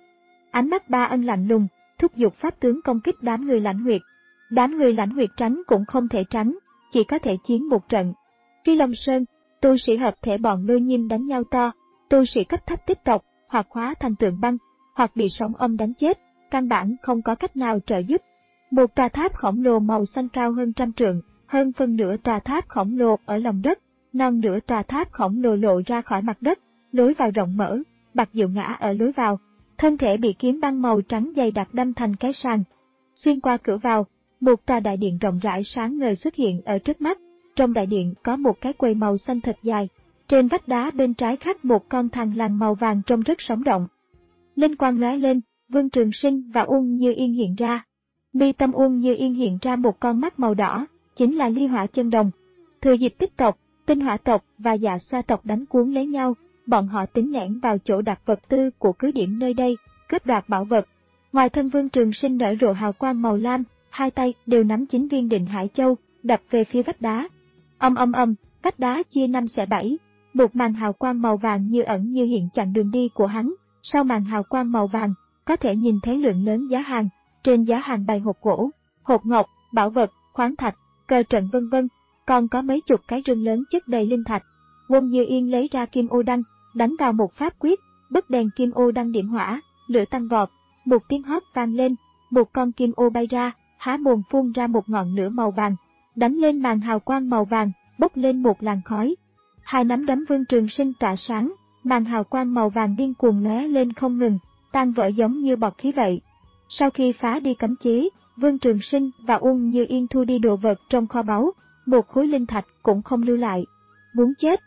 Ánh mắt Ba Ân lạnh lùng, thúc giục pháp tướng công kích đám người Lãnh Nguyệt. Đám người Lãnh Nguyệt tránh cũng không thể tránh, chỉ có thể chiến một trận. Phi Long Sơn, tu sĩ hợp thể bọn Lôi Nhiêm đánh nhau to, tu sĩ cấp thấp Tích tộc, hoặc hóa thành tượng băng, hoặc bị sóng âm đánh chết, căn bản không có cách nào trợ giúp. Một tòa tháp khổng lồ màu xanh cao hơn trăm trượng, hơn phân nửa tòa tháp khổng lồ ở lòng đất, non nửa tòa tháp khổng lồ lộ ra khỏi mặt đất, lối vào rộng mở, Bạc Diệu ngã ở lối vào, thân thể bị kiếm băng màu trắng dày đặc đâm thành cái sàng. Xuyên qua cửa vào, một tòa đại điện rộng rãi sáng ngời xuất hiện ở trước mắt. Trong đại điện có một cái quầy màu xanh thật dài, trên vách đá bên trái khắc một con thằn lằn màu vàng trông rất sống động. Linh quang lóe lên, Vương Trường Sinh và Uông Như Yên hiện ra. Mi tâm Uông Như Yên hiện ra một con mắt màu đỏ, chính là Ly Hỏa Chân Đồng. Thừa dịp Tích tộc, Tinh Hỏa tộc và Dạ Sa tộc đánh cuốn lấy nhau, bọn họ tính lẻn vào chỗ đặt vật tư của cứ điểm nơi đây, cướp đoạt bảo vật. Ngoài thân Vương Trường Sinh nở rộ hào quang màu lam, hai tay đều nắm chín viên Định Hải Châu, đập về phía vách đá. Âm âm âm, vách đá chia năm xẻ bảy, một màn hào quang màu vàng như ẩn như hiện chặn đường đi của hắn. Sau màn hào quang màu vàng, có thể nhìn thấy lượng lớn giá hàng, trên giá hàng bày hộp gỗ, hộp ngọc, bảo vật, khoáng thạch, cờ trận vân vân, còn có mấy chục cái rương lớn chất đầy linh thạch. Uông Như Yên lấy ra kim ô đăng, đánh vào một pháp quyết, bức đèn kim ô đăng điểm hỏa, lửa tăng vọt, một tiếng hót vang lên, một con kim ô bay ra, há mồm phun ra một ngọn lửa màu vàng, đánh lên màn hào quang màu vàng, bốc lên một làn khói. Hai nắm đấm Vương Trường Sinh tỏa sáng, màn hào quang màu vàng điên cuồng lóe lên không ngừng, tan vỡ giống như bọt khí vậy. Sau khi phá đi cấm chế, Vương Trường Sinh và Uông Như Yên thu đi đồ vật trong kho báu, một khối linh thạch cũng không lưu lại. Muốn chết!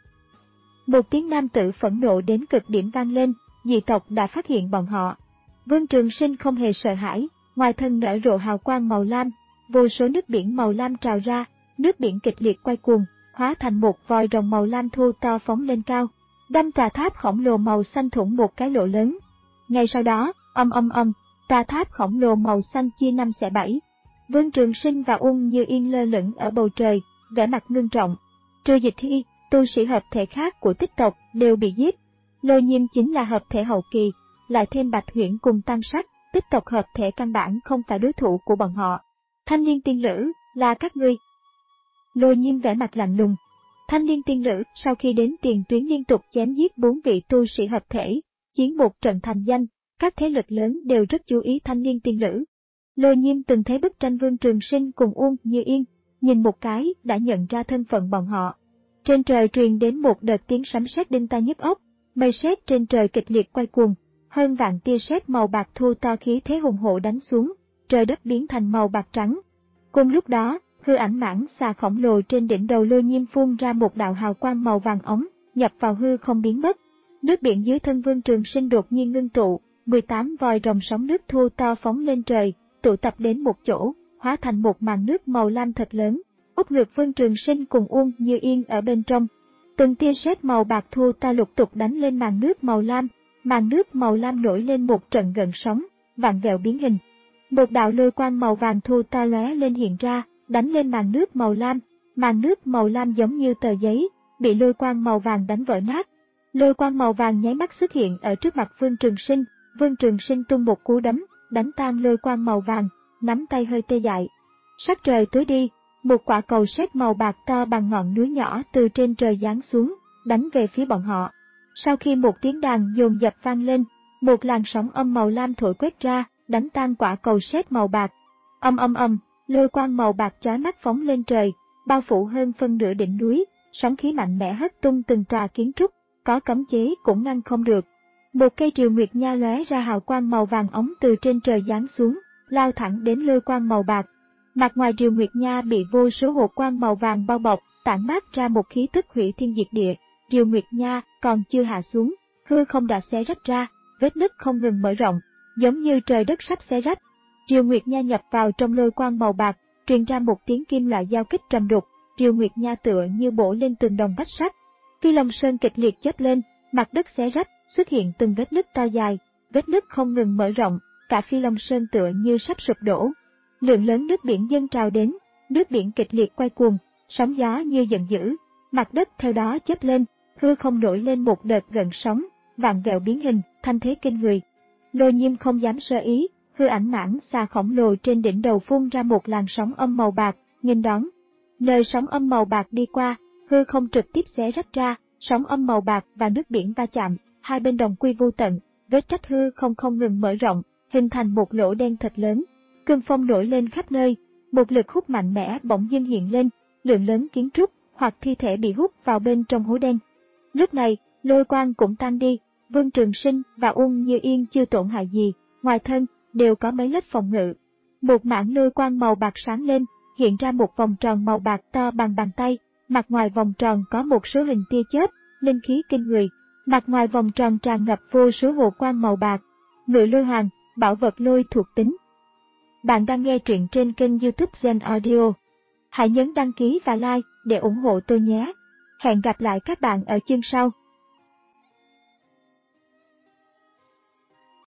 Một tiếng nam tử phẫn nộ đến cực điểm vang lên, dị tộc đã phát hiện bọn họ. Vương Trường Sinh không hề sợ hãi, ngoài thân nở rộ hào quang màu lam, vô số nước biển màu lam trào ra, nước biển kịch liệt quay cuồng, hóa thành một vòi rồng màu lam thô to phóng lên cao, đâm tòa tháp khổng lồ màu xanh thủng một cái lỗ lớn. Ngay sau đó, âm âm âm, tòa tháp khổng lồ màu xanh chia năm xẻ bảy. Vương Trường Sinh và Uông Như Yên lơ lửng ở bầu trời, vẻ mặt ngưng trọng. Trừ Dịch Thi, tu sĩ hợp thể khác của Tích tộc đều bị giết. Lôi Nhiêm chính là hợp thể hậu kỳ, lại thêm Bạch Huyễn cùng Tăng Sắc, Tích tộc hợp thể căn bản không phải đối thủ của bọn họ. Thanh Liên Tiên Lữ, là các ngươi. Lôi Nhiêm vẻ mặt lạnh lùng. Thanh Liên Tiên Lữ sau khi đến tiền tuyến liên tục chém giết bốn vị tu sĩ hợp thể, chiến một trận thành danh, các thế lực lớn đều rất chú ý Thanh Liên Tiên Lữ. Lôi Nhiêm từng thấy bức tranh Vương Trường Sinh cùng Uông Như Yên, nhìn một cái đã nhận ra thân phận bọn họ. Trên trời truyền đến một đợt tiếng sấm sét đinh tai nhức óc, mây sét trên trời kịch liệt quay cuồng, hơn vạn tia sét màu bạc thô to khí thế hùng hổ đánh xuống, trời đất biến thành màu bạc trắng. Cùng lúc đó, hư ảnh mãng xà khổng lồ trên đỉnh đầu Lôi Nhiêm phun ra một đạo hào quang màu vàng ống, nhập vào hư không biến mất. Nước biển dưới thân Vương Trường Sinh đột nhiên ngưng tụ, mười tám vòi rồng sóng nước thô to phóng lên trời, tụ tập đến một chỗ, hóa thành một màn nước màu lam thật lớn, úp ngược Vương Trường Sinh cùng Uông Như Yên ở bên trong. Từng tia sét màu bạc thô to lục tục đánh lên màn nước màu lam, màn nước màu lam nổi lên một trận gợn sóng, vặn vẹo biến hình. Một đạo lôi quang màu vàng thô to lóe lên hiện ra, đánh lên màn nước màu lam, màn nước màu lam giống như tờ giấy, bị lôi quang màu vàng đánh vỡ nát. Lôi quang màu vàng nháy mắt xuất hiện ở trước mặt Vương Trường Sinh, Vương Trường Sinh tung một cú đấm, đánh tan lôi quang màu vàng, nắm tay hơi tê dại. Sắc trời tối đi, một quả cầu sét màu bạc to bằng ngọn núi nhỏ từ trên trời giáng xuống, đánh về phía bọn họ. Sau khi một tiếng đàn dồn dập vang lên, một làn sóng âm màu lam thổi quét ra, đánh tan quả cầu sét màu bạc. Âm âm âm, lôi quang màu bạc chói mắt phóng lên trời, bao phủ hơn phân nửa đỉnh núi, sóng khí mạnh mẽ hất tung từng tòa kiến trúc, có cấm chế cũng ngăn không được. Một cây triều nguyệt nha lóe ra hào quang màu vàng óng từ trên trời giáng xuống, lao thẳng đến lôi quang màu bạc. Mặt ngoài triều nguyệt nha bị vô số hộ quang màu vàng bao bọc, tản mát ra một khí tức hủy thiên diệt địa. Triều nguyệt nha còn chưa hạ xuống, hư không đã xé rách ra, vết nứt không ngừng mở rộng, giống như trời đất sắp xé rách. Triều nguyệt nha nhập vào trong lôi quang màu bạc, truyền ra một tiếng kim loại giao kích trầm đục. Triều nguyệt nha tựa như bổ lên từng đồng vách sắt. Phi Long Sơn kịch liệt chớp lên, mặt đất xé rách, xuất hiện từng vết nứt to dài, vết nứt không ngừng mở rộng, cả Phi Long Sơn tựa như sắp sụp đổ. Lượng lớn nước biển dâng trào đến, nước biển kịch liệt quay cuồng, sóng gió như giận dữ, mặt đất theo đó chớp lên, hư không nổi lên một đợt gợn sóng, vạn vẹo biến hình, thanh thế kinh người. Lôi Nhiêm không dám sơ ý, hư ảnh mãng xà khổng lồ trên đỉnh đầu phun ra một làn sóng âm màu bạc, nghênh đón. Nơi sóng âm màu bạc đi qua, hư không trực tiếp xé rách ra, sóng âm màu bạc và nước biển va chạm, hai bên đồng quy vô tận, vết rách hư không không ngừng mở rộng, hình thành một lỗ đen thật lớn. Cơn phong nổi lên khắp nơi, một lực hút mạnh mẽ bỗng dưng hiện lên, lượng lớn kiến trúc hoặc thi thể bị hút vào bên trong hố đen. Lúc này, lôi quang cũng tan đi, Vương Trường Sinh và Uông Như Yên chưa tổn hại gì, ngoài thân đều có mấy lớp phòng ngự. Một mảng lôi quang màu bạc sáng lên, hiện ra một vòng tròn màu bạc to bằng bàn tay, mặt ngoài vòng tròn có một số hình tia chớp, linh khí kinh người. Mặt ngoài vòng tròn tràn ngập vô số hộ quang màu bạc. Ngự lôi hoàng, bảo vật lôi thuộc tính. Bạn đang nghe truyện trên kênh YouTube Zen Audio. Hãy nhấn đăng ký và like để ủng hộ tôi nhé. Hẹn gặp lại các bạn ở chương sau.